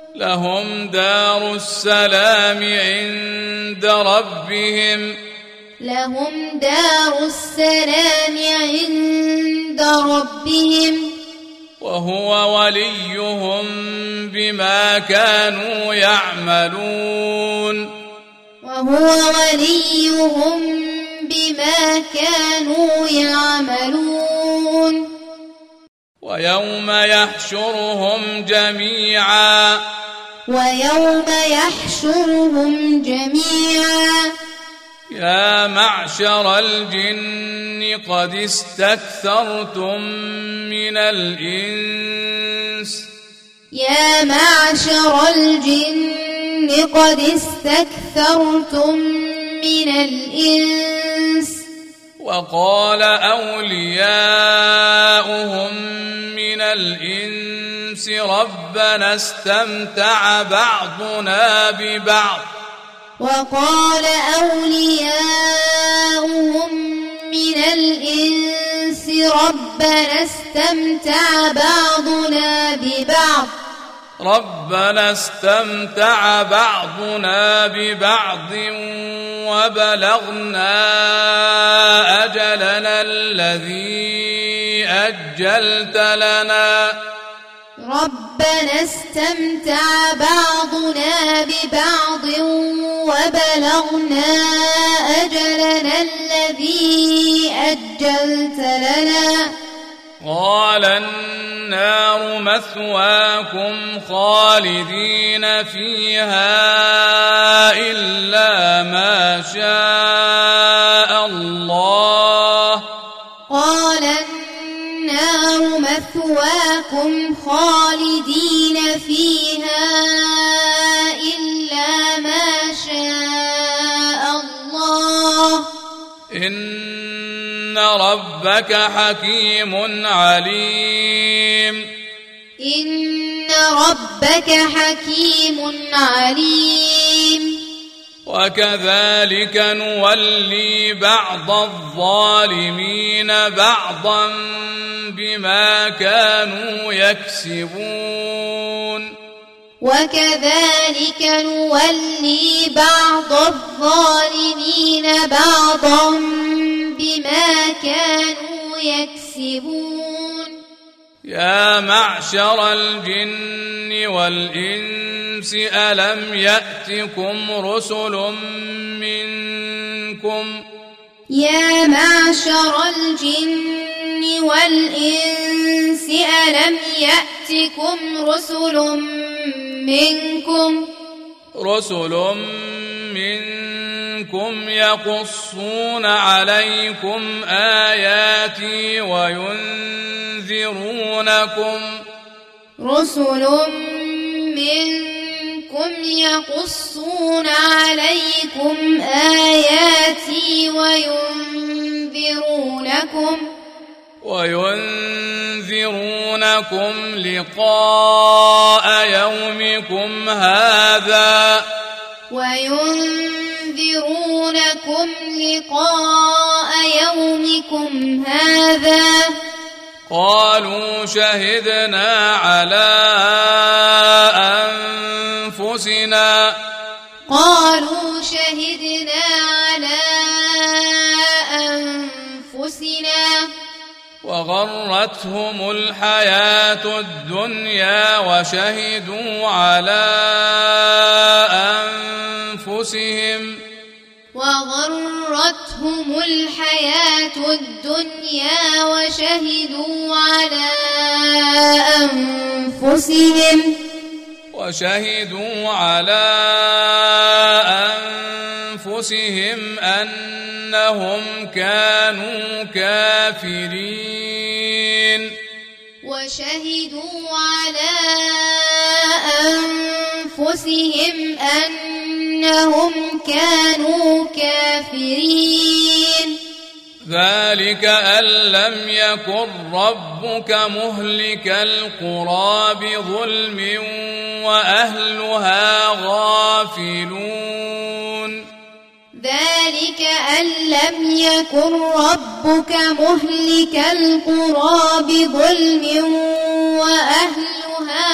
لهم دار السلام عند ربهم لهم دار السلام عند ربهم وهو وليهم بما كانوا يعملون وهو وليهم بما كانوا يعملون ويوم يحشرهم جميعا ويوم يحشرهم جميعا يا معشر الجن قد استكثرتم من الإنس يا معشر الجن قد استكثرتم من الإنس وقال أولياؤهم من الإنس ربنا استمتع بعضنا ببعض وقال أولياؤهم من الإنس ربنا استمتع بعضنا ببعض ربنا استمتع بعضنا ببعض وبلغنا أجلنا الذي أجلت لنا ربنا استمتع بعضنا ببعض وبلغنا أجلنا الذي أجلت لنا قال النار مثواكم خالدين فيها إلا ما شاء الله قال النار مثواكم خالدين فيها إلا ما شاء الله إن ربك حكيم عليم إن ربك حكيم عليم وكذلك نولي بعض الظالمين بعضا بما كانوا يكسبون وكذلك نولي بعض الظالمين بعضا بما كانوا يكسبون يا معشر الجن والإنس ألم يأتكم رسل منكم يا معشر الجن والإنس ألم يأتكم رسل منكم رسل منكم يقصون عليكم آياتي وينذرونكم رسل منكم يقصون عليكم آياتي وينذرونكم وينذرونكم لقاء يومكم هذا وينذرونكم لقاء يومكم هذا قالوا شهدنا على أنفسنا قالوا شهدنا على أنفسنا وغرتهم الحياة الدنيا وشهدوا على أنفسهم وغرتهم الحياة الدنيا وشهدوا على أنفسهم وشهدوا على أنفسهم أنهم كانوا كافرين وشهدوا على أنفسهم أنهم كانوا كافرين ذلك أن لم يكن ربك مهلك القرى بظلم وأهلها غافلون ذلك أن لم يكن ربك مهلك القرى بظلم وأهلها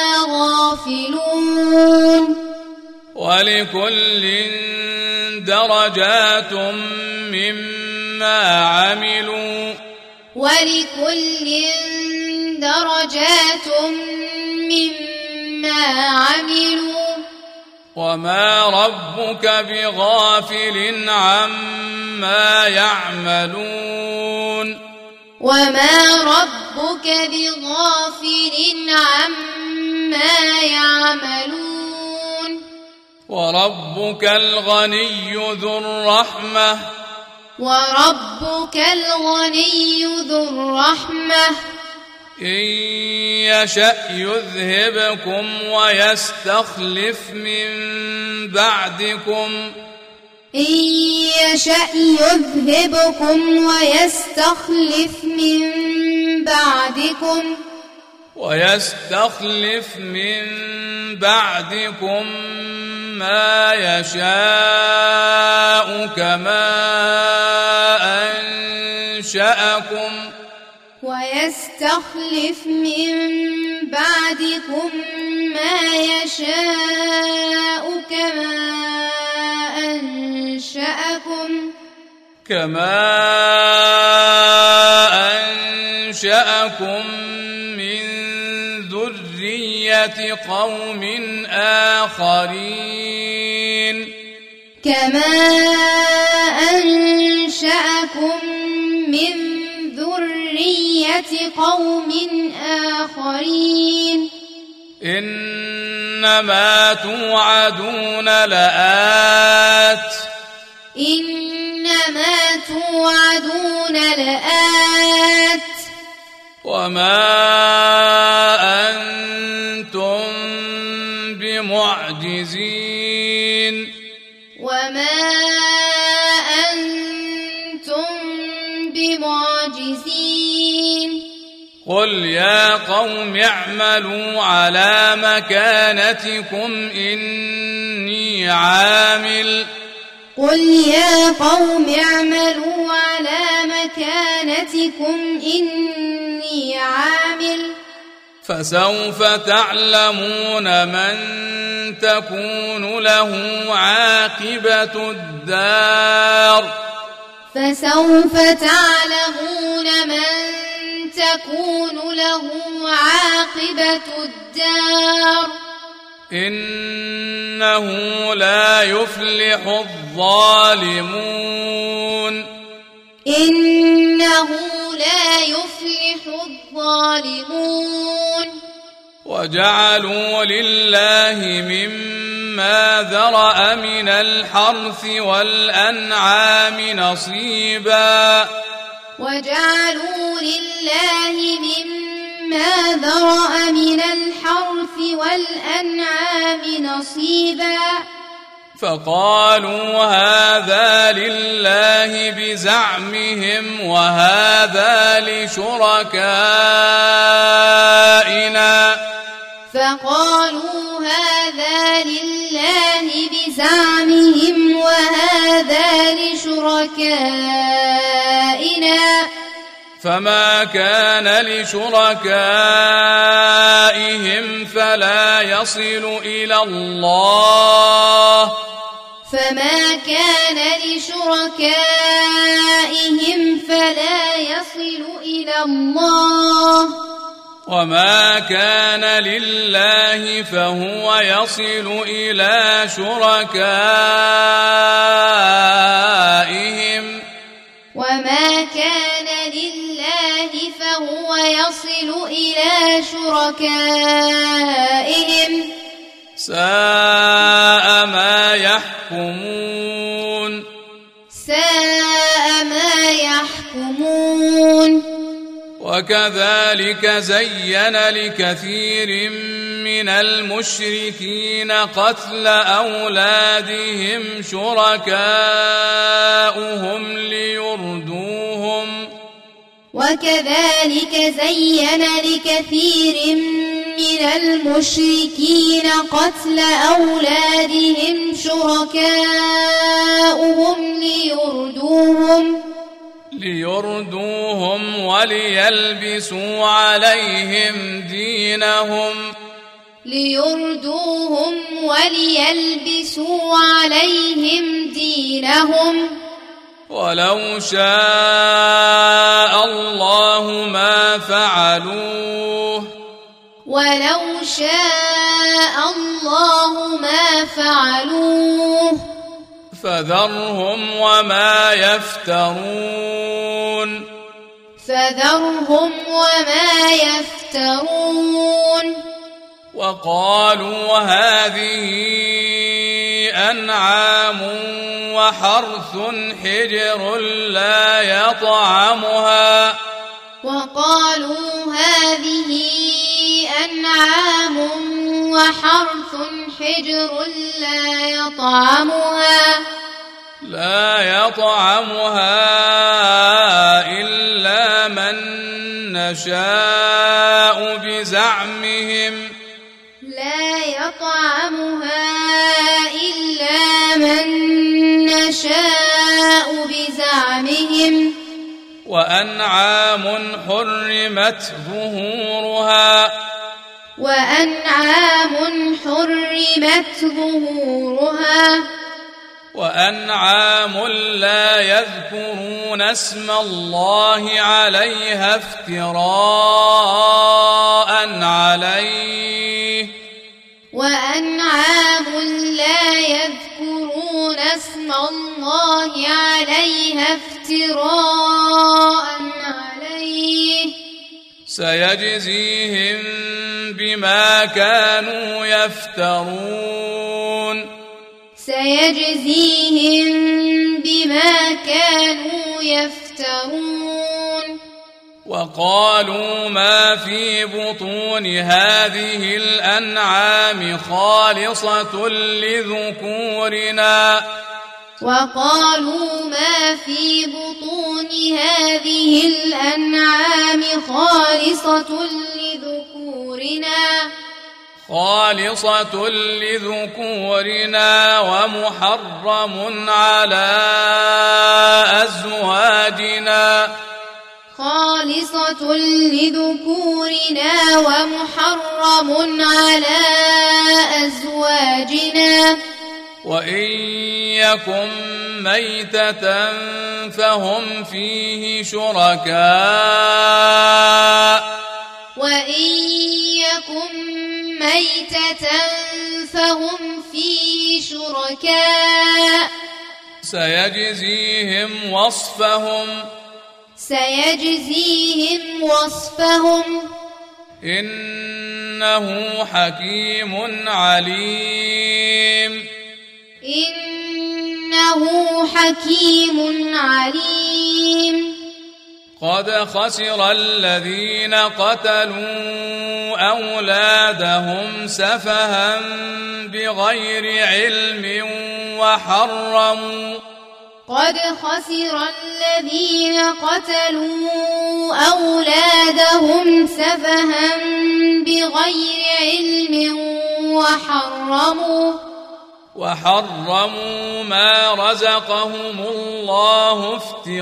غافلون ولكل درجات مما عملوا ولكل درجات مما عملوا وما ربك بغافل عما يعملون وما ربك بغافل عما يعملون وربك الغني ذو الرحمة وربك الغني ذو الرحمة إن يشأ يذهبكم ويستخلف من بعدكم إن يشأ يذهبكم ويستخلف من بعدكم ويستخلف من بعدكم ما يشاء كما أنشأكم ويستخلف من بعدكم ما يشاء كما أنشأكم كما أنشأكم من ذرية قوم آخرين كما أنشأكم من ذرية قوم آخرين إنما توعدون لآت إنما توعدون لآت وما أنتم بمعجزين وما أنتم بمعجزين قل يا قوم اعملوا على مكانتكم إني عامل قل يا قوم اعملوا على مكانتكم إني عامل فسوف تعلمون من تكون له عاقبة الدار فسوف تعلمون من تكون له عاقبة الدار إنه لا يفلح الظالمون إنه لا يفلح الظالمون وجعلوا لله مما ذرأ من الحرث والأنعام نصيبا وجعلوا لله مما ذرأ من الحرث والأنعام نصيبا فقالوا هذا لله بزعمهم وهذا لشركائنا فقالوا هذا لله بزعمهم وهذا لشركائنا فما كان لشركائهم فلا يصل إلى الله فما كان لشركائهم فلا يصل إلى الله وما كان لله فهو يصل إلى شركائهم وما كان لله فهو يصل إلى شركائهم ساء ما يحكمون ساء ما يحكمون وكذلك زين لكثير من المشركين قتل أولادهم شركاؤهم ليردوهم وكذلك زين لكثير من المشركين قتل أولادهم شركاؤهم ليردوهم ليردوهم وليلبسوا عليهم دينهم ليردوهم وليلبسوا عليهم دينهم ولو شاء الله ما فعلوه ولو شاء الله ما فعلوه فذرهم وما يفترون فذرهم وما يفترون وقالوا هذه أنعام وحرث حجر لا يطعمها وقالوا هذه أنعام وحرث حجر لا يطعمها لا يطعمها إلا من نشاء بزعمهم لا يطعمها إلا من نشاء بزعمهم وأنعام حرمت ظهورها وأنعام حرمت ظهورها وأنعام لا يذكرون اسم الله عليها افتراء عليه وأنعام لا يذكرون اسم الله عليها افتراء عليه سيجزيهم بما كانوا يفترون سيجزيهم بما كانوا يفترون وقالوا ما في بطون هذه الأنعام خالصة لذكورنا وقالوا ما في بطون هذه الأنعام خالصة لذكورنا خالصة لذكورنا ومحرم على أزواجنا خالصة لذكورنا ومحرم على أزواجنا وإن يكن ميتة فهم فيه شركاء وإن يكن ميتة فهم فيه شركاء سيجزيهم وصفهم سيجزيهم وصفهم إنه حكيم عليم إنه حكيم عليم قد خسر الذين قتلوا أولادهم سفها بغير علم وحرموا قد خسر الذين قتلوا أولادهم سفها بغير علم وحرموا وحرموا ما رزقهم الله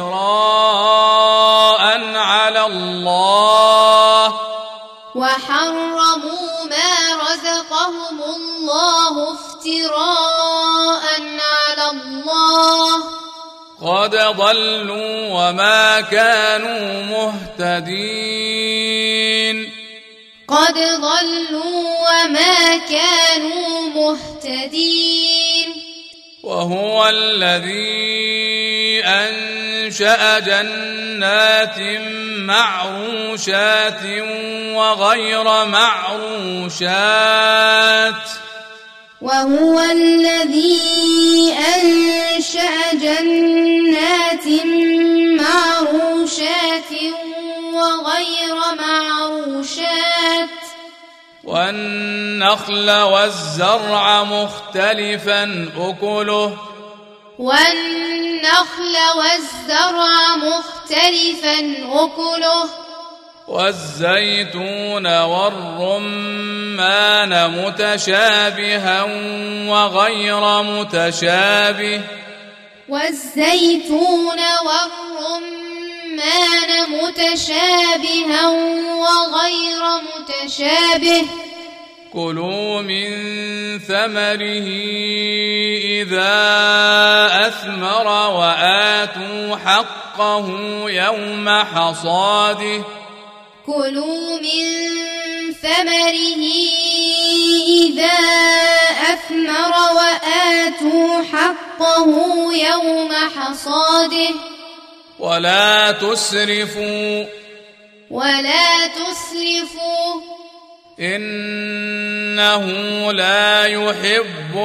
افتراء على الله وحرموا ما رزقهم الله افتراء على الله قد ضلوا وما كانوا مهتدين قد ضلوا وما كانوا مهتدين وهو الذي أنشأ جنات معروشات وغير معروشات وهو الذي أنشأ جنات معروشات وغير معروشات والنخل والزرع مختلفا أكله والنخل والزرع مختلفا أكله والزيتون والرمان متشابها وغير متشابه والزيتون والرمان متشابها وغير متشابه كلوا من ثمره إذا أثمر وآتوا حقه يوم حصاده كلوا من ثمره إذا أثمر وآتوا حقه يوم حصاده ولا تسرفوا ولا تسرفوا إنه لا يحب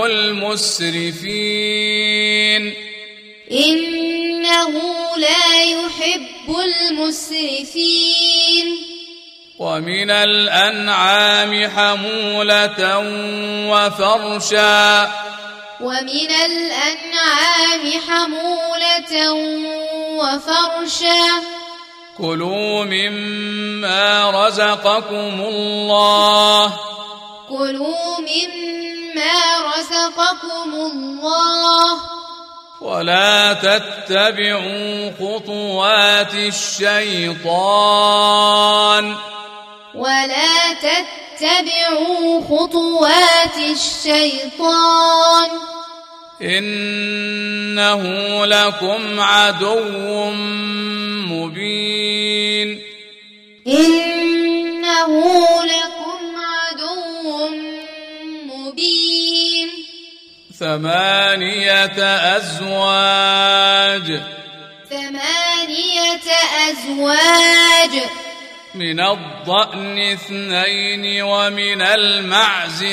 المسرفين إنه لا يحب المسرفين ومن الأنعام حمولة وفرشا ومن الأنعام حمولة وفرشا كلوا مما رزقكم الله كلوا مما رزقكم الله ولا تتبعوا خطوات الشيطان ولا تتبعوا خطوات الشيطان إنه لكم عدو مبين إنه لكم عدو مبين ثمانية أزواج ثمانية أزواج من الضأن اثنين ومن المعز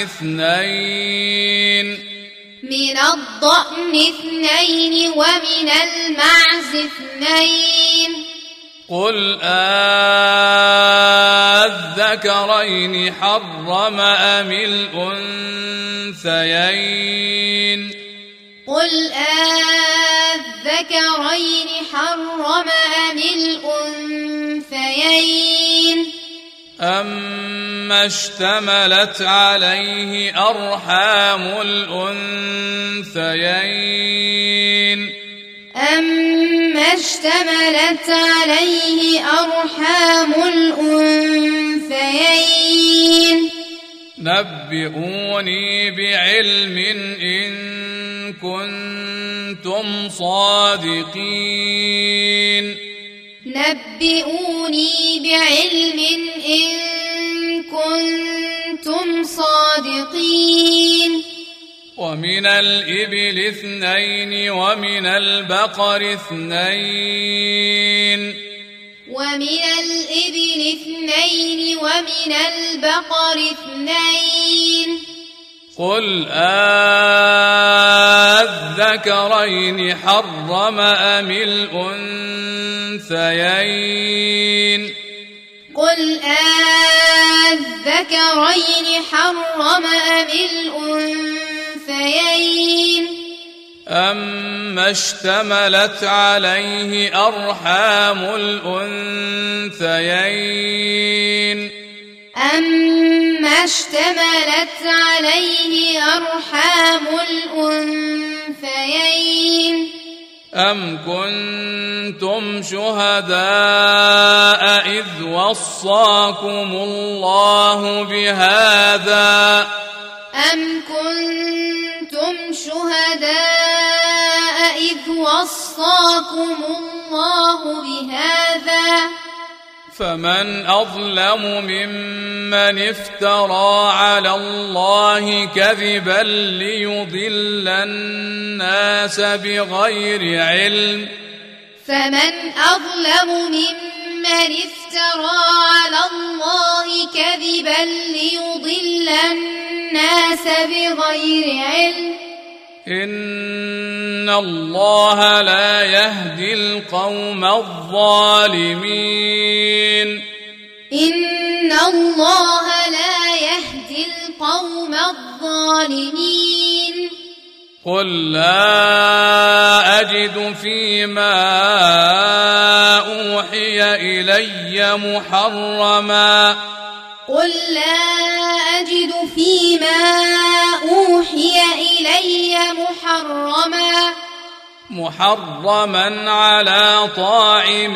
اثنين من الضأن اثنين ومن المعز اثنين قل أذكرين حرم أم الأنثيين قل أذكرين حرم أم الأنثيين أما اشتملت عليه أرحام الأنثيين أما اشتملت عليه أرحام الأنثيين نبئوني بعلم إن كنتم صادقين نبئوني بعلم إن كنتم صادقين ومن الإبل اثنين ومن البقر اثنين ومن الإبل اثنين ومن البقر اثنين قل أذكرين حرم أم الأنثيين قل أذكرين حرم أم الأنثيين أما اشتملت عليه أرحام الأنثيين أما اشتملت عليه أرحام الأنثيين أم كنتم شهداء إذ وصاكم الله بهذا أم كنتم شهداء إذ وصاكم الله بهذا فمن أظلم ممن افترى على الله كذبا ليضل الناس بغير علم فمن أظلم ممن افترى على الله كذبا ليضل الناس بغير علم إن الله لا يهدي القوم الظالمين إن الله لا يهدي القوم الظالمين قل لا أجد فيما أوحي إلي محرما قل لا أجد فيما أوحي إلي محرما محرما على طاعم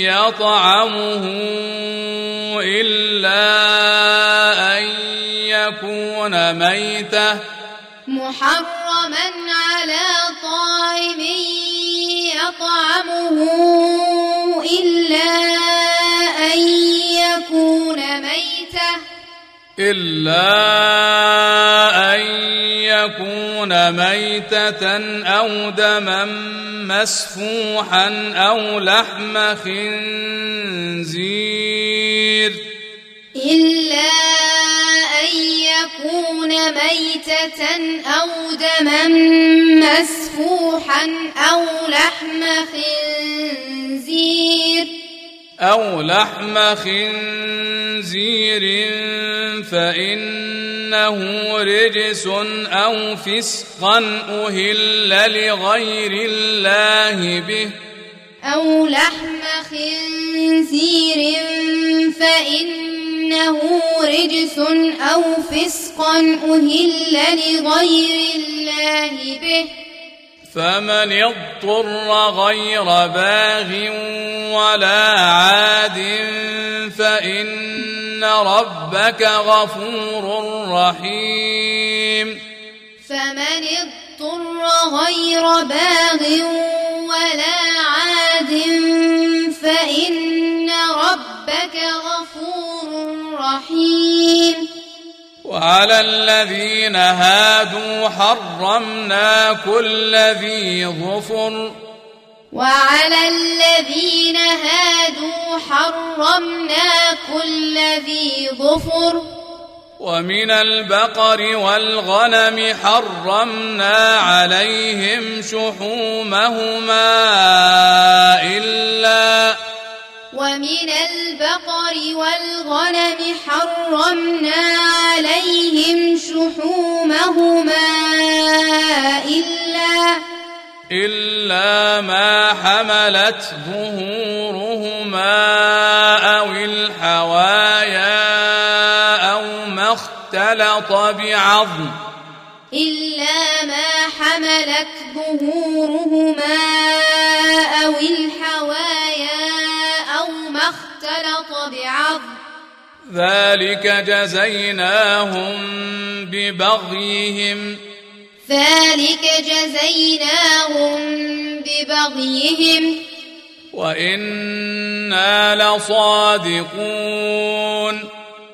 يطعمه إلا أن يكون ميتة محرما على طاعم يطعمه إلا أن يكون ميتة إلا أن يكون ميتة أو دما مسفوحا أو لحم خنزير إلا أن يكون ميتة أو دما مسفوحا أو لحم خنزير أو لحم خنزير فإنه رجس أو فسقا أهل لغير الله به أو لحم خنزير فإنه رجس أو فسقا أهل لغير الله به فمن اضطر غير باغ ولا عاد فإن ربك غفور رحيم فمن اضطر غير باغ ولا عاد فإن ربك غفور رحيم وعلى الذين هادوا حرمنا كل ذي ظفر وعلى الذين هادوا حرمنا كل ذي ظفر ومن البقر والغنم حرمنا عليهم شحومهما إلا ومن البقر والغنم حرمنا عليهم شحومهما إلا إلا ما حملت ظهورهما أو الحوايا أو ما اختلط بعظم إلا ما حملت ظهورهما أو الحوايا أو ما اختلط بعظم ذلك جزيناهم ببغيهم ذلك جزيناهم ببغيهم وإنا لصادقون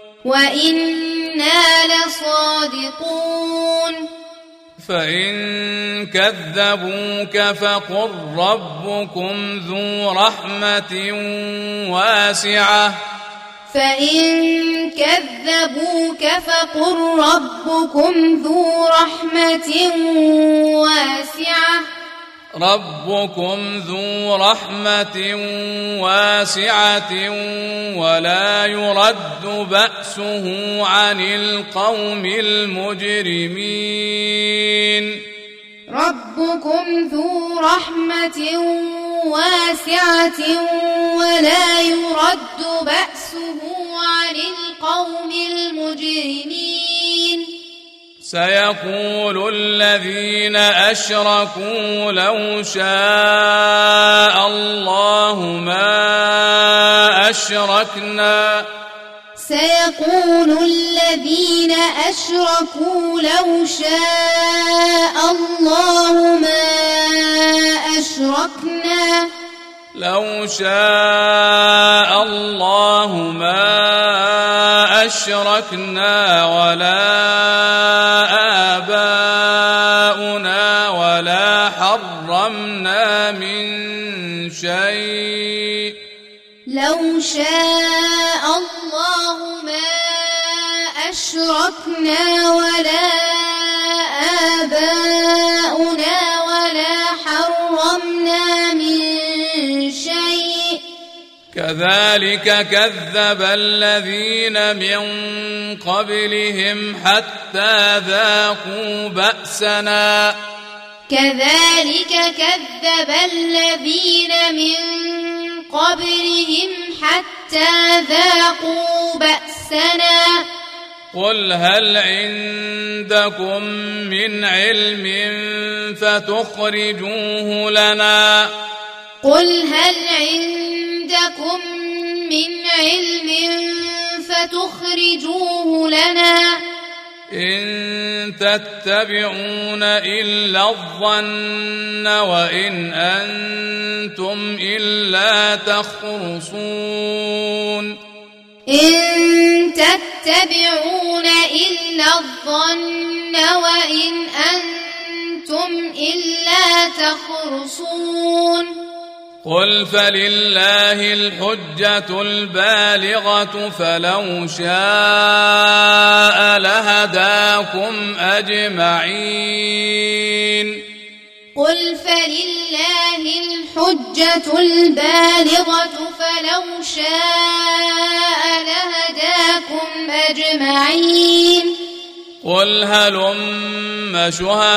وإنا لصادقون فإن كذبوك فقل ربكم ذو رحمة واسعة فإن كذبوك فقل ربكم ذو رحمة واسعة ربكم ذو رحمة واسعة ولا يرد بأسه عن القوم المجرمين ربكم ذو رحمة واسعة ولا يرد بأسه عن القوم المجرمين سيقول الذين أشركوا لو شاء الله ما أشركنا سيقول الذين أشركوا لو شاء الله ما أشركنا لو شاء الله ما أشركنا ولا آباؤنا ولا حرمنا من شيء لو شاء الله ما أشركنا ولا آباؤنا ولا حرمنا من شيء كذلك كذب الذين من قبلهم حتى ذاقوا بأسنا كذلك كذب الذين من قبلهم حتى ذاقوا بأسنا قل هل عندكم من علم فتخرجوه لنا قل هل عندكم من علم فتخرجوه لنا إن تتبعون إلا الظن وإن أنتم إلا تخرصون إن تتبعون إلا الظن وإن أنتم إلا تخرصون قل فلله الحجة البالغة فلو شاء لهداكم أجمعين قل فلله الحجة البالغة فلو شاء لهداكم أجمعين قل هلم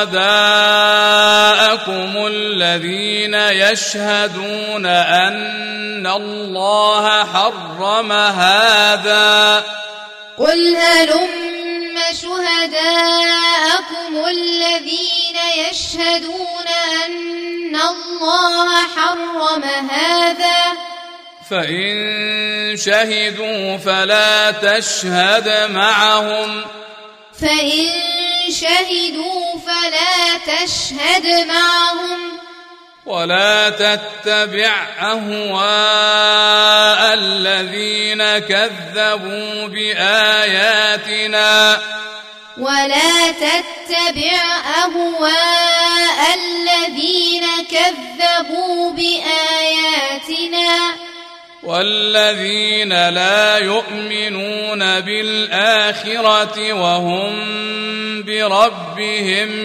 شهداءكم الذين يشهدون أن الله حرم هذا قل هلم شهداءكم الذين يشهدون أن الله حرم هذا فإن شهدوا فلا تشهد معهم فإن شهدوا فلا تشهد معهم ولا تتبع أهواء الذين كذبوا بآياتنا ولا تتبع أهواء الذين كذبوا بآياتنا والذين لا يؤمنون بالآخرة وهم بربهم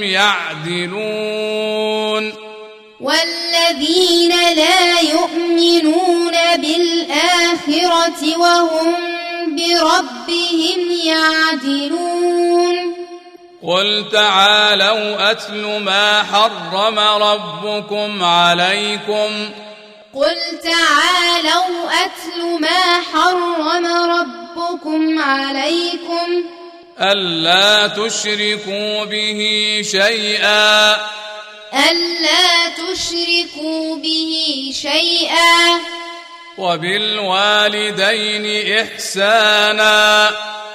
يعدلون والذين لا يؤمنون بالآخرة وهم بربهم يعدلون قل تعالوا أتل ما حرم ربكم عليكم قل تعالوا أتل ما حرم ربكم عليكم ألا تشركوا به شيئا ألا تشركوا به شيئا وبالوالدين إحسانا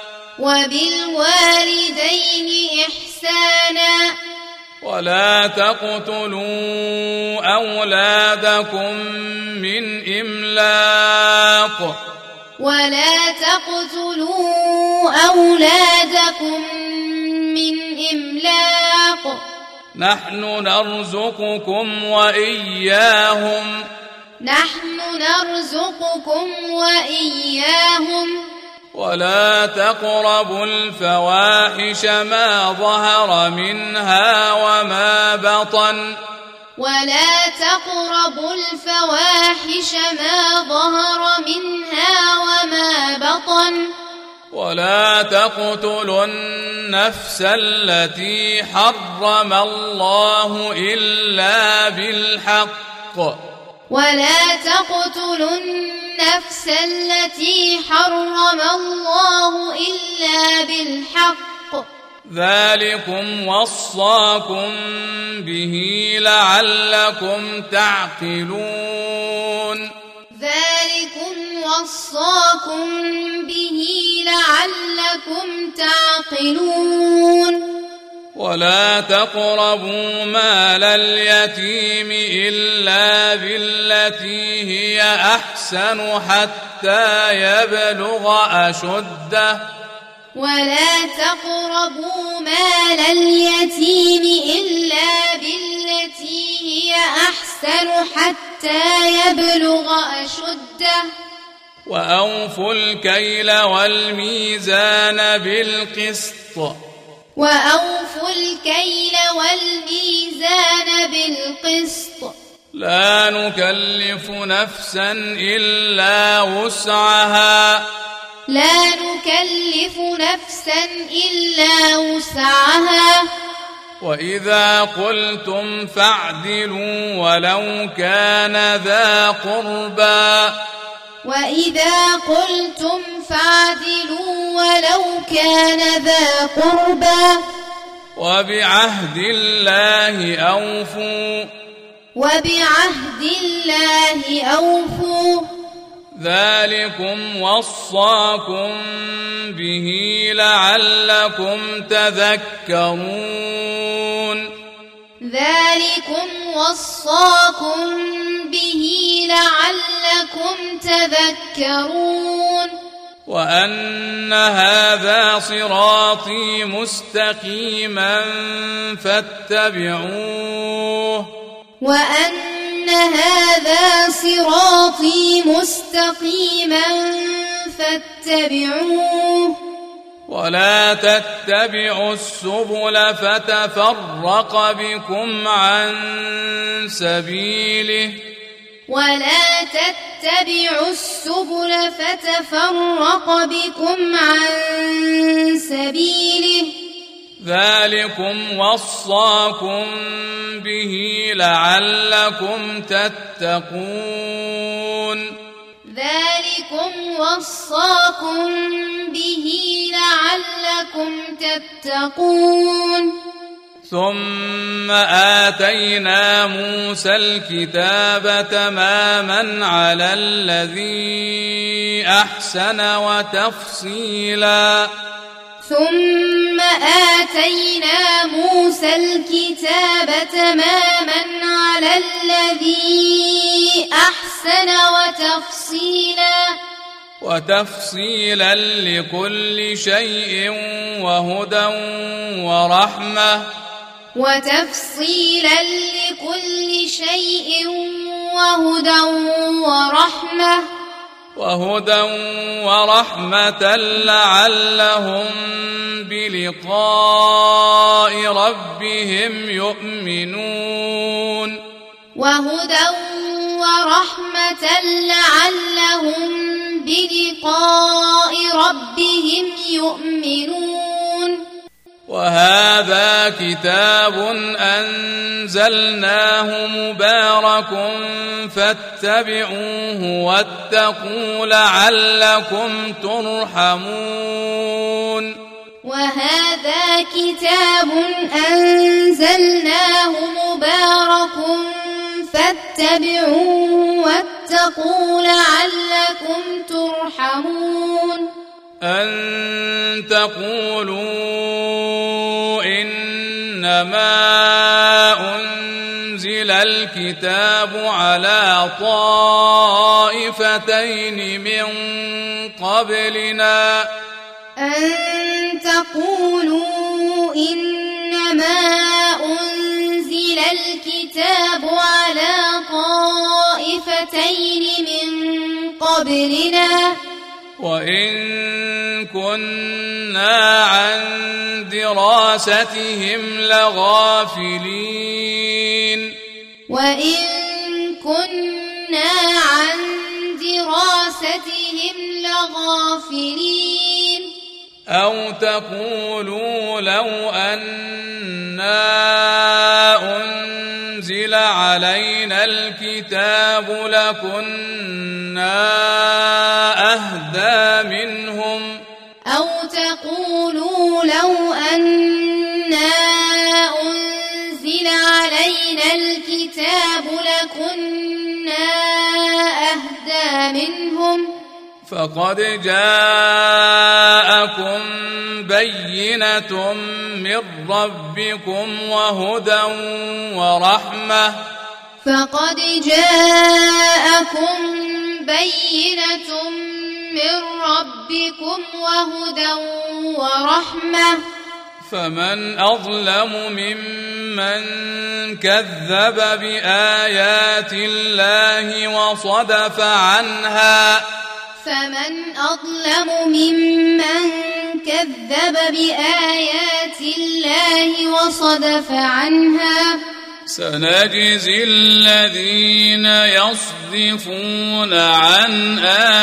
وبالوالدين إحسانا ولا تقتلوا أولادكم من إملاق ولا تقتلوا أولادكم من إملاق نحن نرزقكم وإياهم نحن نرزقكم وإياهم ولا تقربوا الفواحش ما ظهر منها وما بطن ولا تقربوا الفواحش ما ظهر منها وما بطن ولا تقتلوا النفس التي حرم الله إلا بالحق ولا تقتلوا النفس التي حرم الله إلا بالحق ذلكم وصاكم به لعلكم تعقلون ذلكم وصاكم به لعلكم تعقلون ولا تقربوا مال اليتيم إلا بالتي هي أحسن حتى يبلغ أشده ولا تقربوا مال اليتيم إلا بالتي هي أحسن حتى يبلغ أشده وأوفوا الكيل والميزان بالقسط وأوفوا الكيل والميزان بالقسط لا نكلف نفسا إلا وسعها لا نكلف نفسا إلا وسعها وإذا قلتم فاعدلوا ولو كان ذا قربى وإذا قلتم فاعدلوا ولو كان ذا قربى وبعهد الله أوفوا وبعهد الله أوفوا ذلكم وصاكم به لعلكم تذكرون ذلكم وصاكم به لعلكم تذكرون وأن هذا صراطي مستقيما فاتبعوه وأن هذا صراطي مستقيما فاتبعوه ولا تتبعوا السبل فتفرق بكم عن سبيله ولا تتبعوا السبل فتفرق بكم عن سبيله ذلكم وصاكم به لعلكم تتقون ذلكم وصاكم به لعلكم تتقون ثم آتينا موسى الكتاب تماما على الذي أحسن وتفصيلا ثم آتينا موسى الكتاب تماما على الذي أحسن وتفصيلا وتفصيلا لكل شيء وهدى ورحمة وتفصيلا لكل شيء وهدى ورحمة وهدى ورحمة لعلهم بلقاء ربهم يؤمنون وهدى ورحمة لعلهم بلقاء ربهم يؤمنون وهذا كتاب أنزلناه مبارك فاتبعوه واتقوا لعلكم ترحمون وهذا كتاب أنزلناه مبارك فاتبعوه واتقوا لعلكم ترحمون أن تقولوا إنما أنزل الكتاب على طائفتين من قبلنا أن تقولوا إنما أنزل الكتاب على طائفتين من قبلنا وإن كنا عن دراستهم لغافلين وإن كنا عن دراستهم لغافلين أو تقولوا لو أنا أنزل علينا الكتاب لكنا أهدى منهم أو تقولوا لو أنا أنزل علينا الكتاب لكنا أهدى منهم فقد جاءكم بينة من ربكم وهدى ورحمة فقد جاءكم بينة من ربكم وهدى ورحمة فمن أظلم ممن كذب بآيات الله وصدف عنها فمن أظلم ممن كذب بآيات الله وصدف عنها سنجزي الذين يصدفون عن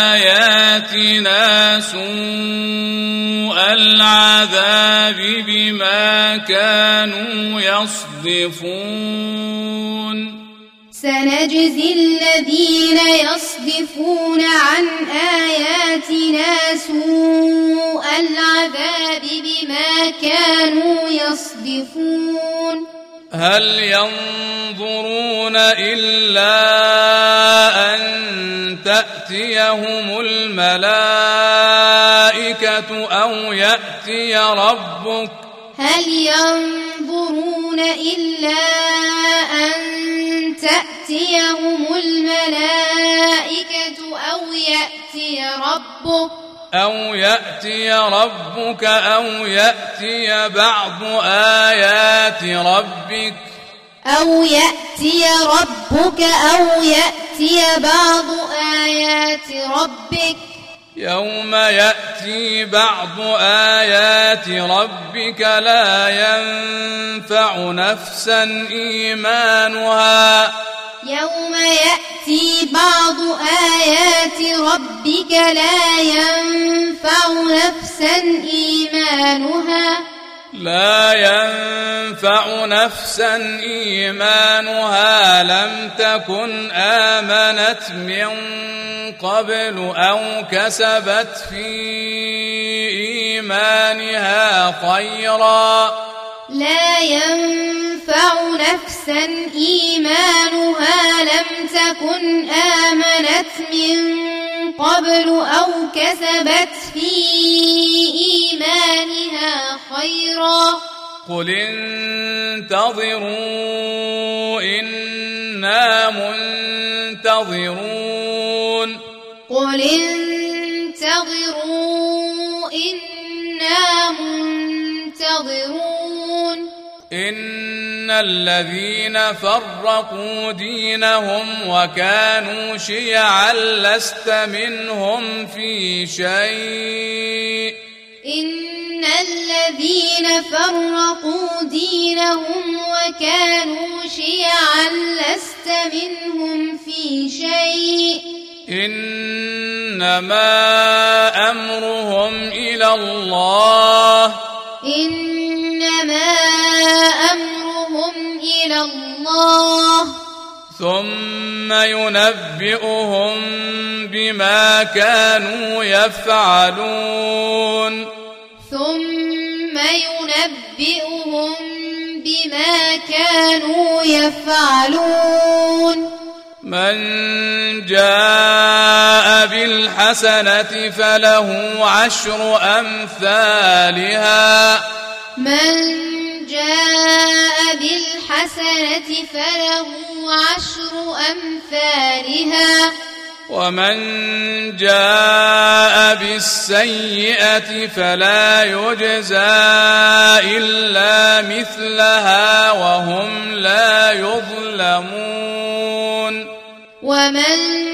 آياتنا سوء العذاب بما كانوا يصدفون سنجزي الذين يصدفون عن آياتنا سوء العذاب بما كانوا يصدفون هل ينظرون إلا أن تأتيهم الملائكة أو يأتي ربك هل ينظرون إلا أن تأتيهم الملائكة أو يأتي ربك أو يأتي ربك أو يأتي بعض آيات ربك أو يأتي ربك أو يأتي بعض آيات ربك يوم يأتي بعض آيات ربك لا ينفع نفسا إيمانها يوم يأتي بعض آيات ربك لا ينفع نفسا إيمانها لا ينفع نفسا إيمانها لم تكن آمنت من قبل أو كسبت في إيمانها خيرا لا ينفع نفسا إيمانها لم تكن آمنت من قبل أو كسبت في إيمانها خيرا قل انتظروا إنا منتظرون قل انتظروا إنا منتظرون إن الذين فرقوا دينهم وكانوا شيعا لست منهم في شيء إن الذين فرقوا دينهم وكانوا شيعا لست منهم في شيء إنما أمرهم إلى الله إنما أمرهم إلى الله ثم ينبئهم بما كانوا يفعلون ثم ينبئهم بما كانوا يفعلون من جاء بالحسنة فله عشر أمثالها من جاء بالحسنة فله عشر أمثالها ومن جاء بالسيئة فلا يجزى إلا مثلها وهم لا يظلمون ومن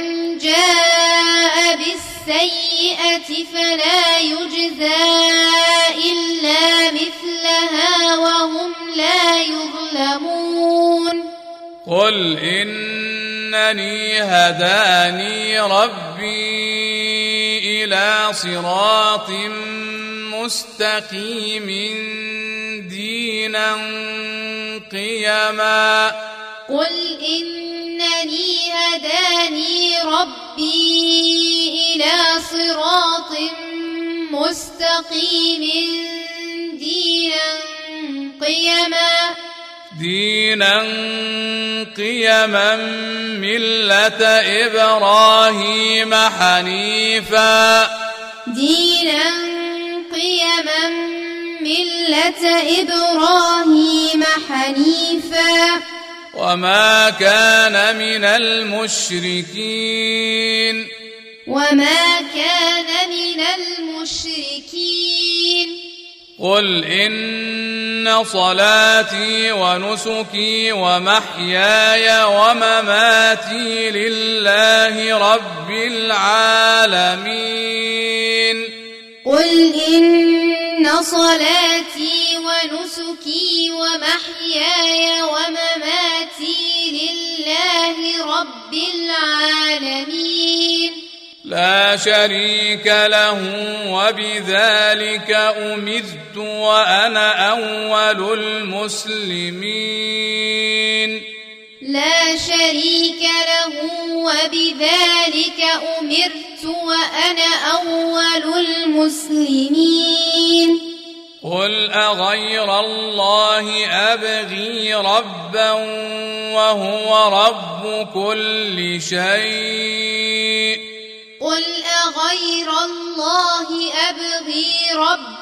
جاء بالسيئة فلا يجزى إلا مثلها وهم لا يظلمون قل إنني هداني ربي إلى صراط مستقيم دينا قيما قل إنني هداني ربي إلى صراط مستقيم دينا قيما دينا قيما ملة إبراهيم حنيفا دينا قيما ملة إبراهيم حنيفا وما كان من المشركين وما كان من المشركين قل إن صلاتي ونسكي ومحياي ومماتي لله رب العالمين قل إن صلاتي ونسكي ومحياي ومماتي لله رب العالمين لا شريك له وبذلك أمرت وأنا أول المسلمين لا شريك له وبذلك أمرت وأنا أول المسلمين قل أغير الله أبغي ربا وهو رب كل شيء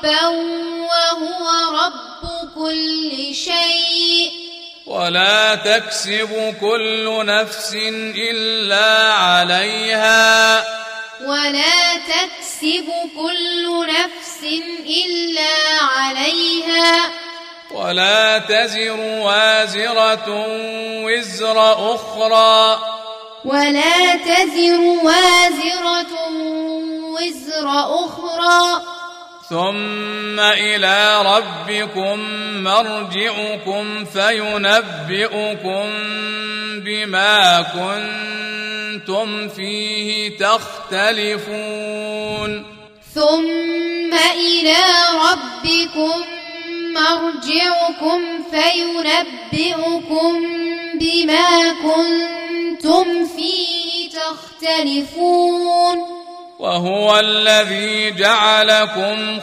ربا وهو رب كل شيء ولا تكسب كل نفس إلا عليها ولا تكسب كل نفس إلا عليها ولا تزر وازرة وزر أخرى ولا تزر وازرة وزر أخرى ثم إلى ربكم مرجعكم فينبئكم بما كنتم فيه تختلفون ثم إلى ربكم مرجعكم فينبئكم بما كنتم فيه تختلفون وهو الذي جعلكم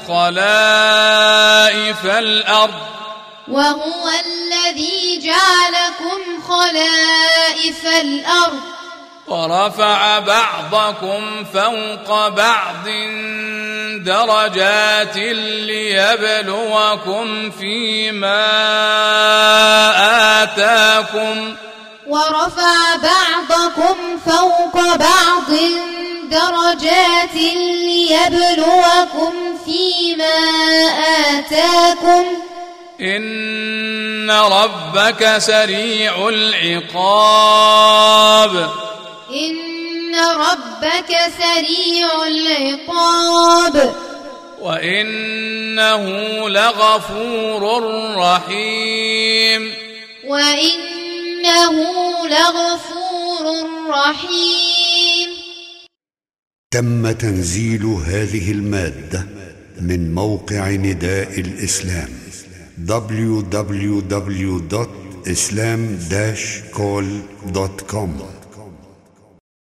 خلائف الأرض وهو الذي جعلكم خلائف الأرض ورفع بعضكم فوق بعض درجات ليبلوكم فيما آتاكم ورفع بعضكم فوق بعض درجات ليبلوكم فيما آتاكم إن ربك سريع العقاب إن ربك سريع العقاب وإنه لغفور رحيم وإنه لغفور رحيم. تم تنزيل هذه المادة من موقع نداء الإسلام دبليو دبليو دبليو دوت إسلام داش كول دوت كوم.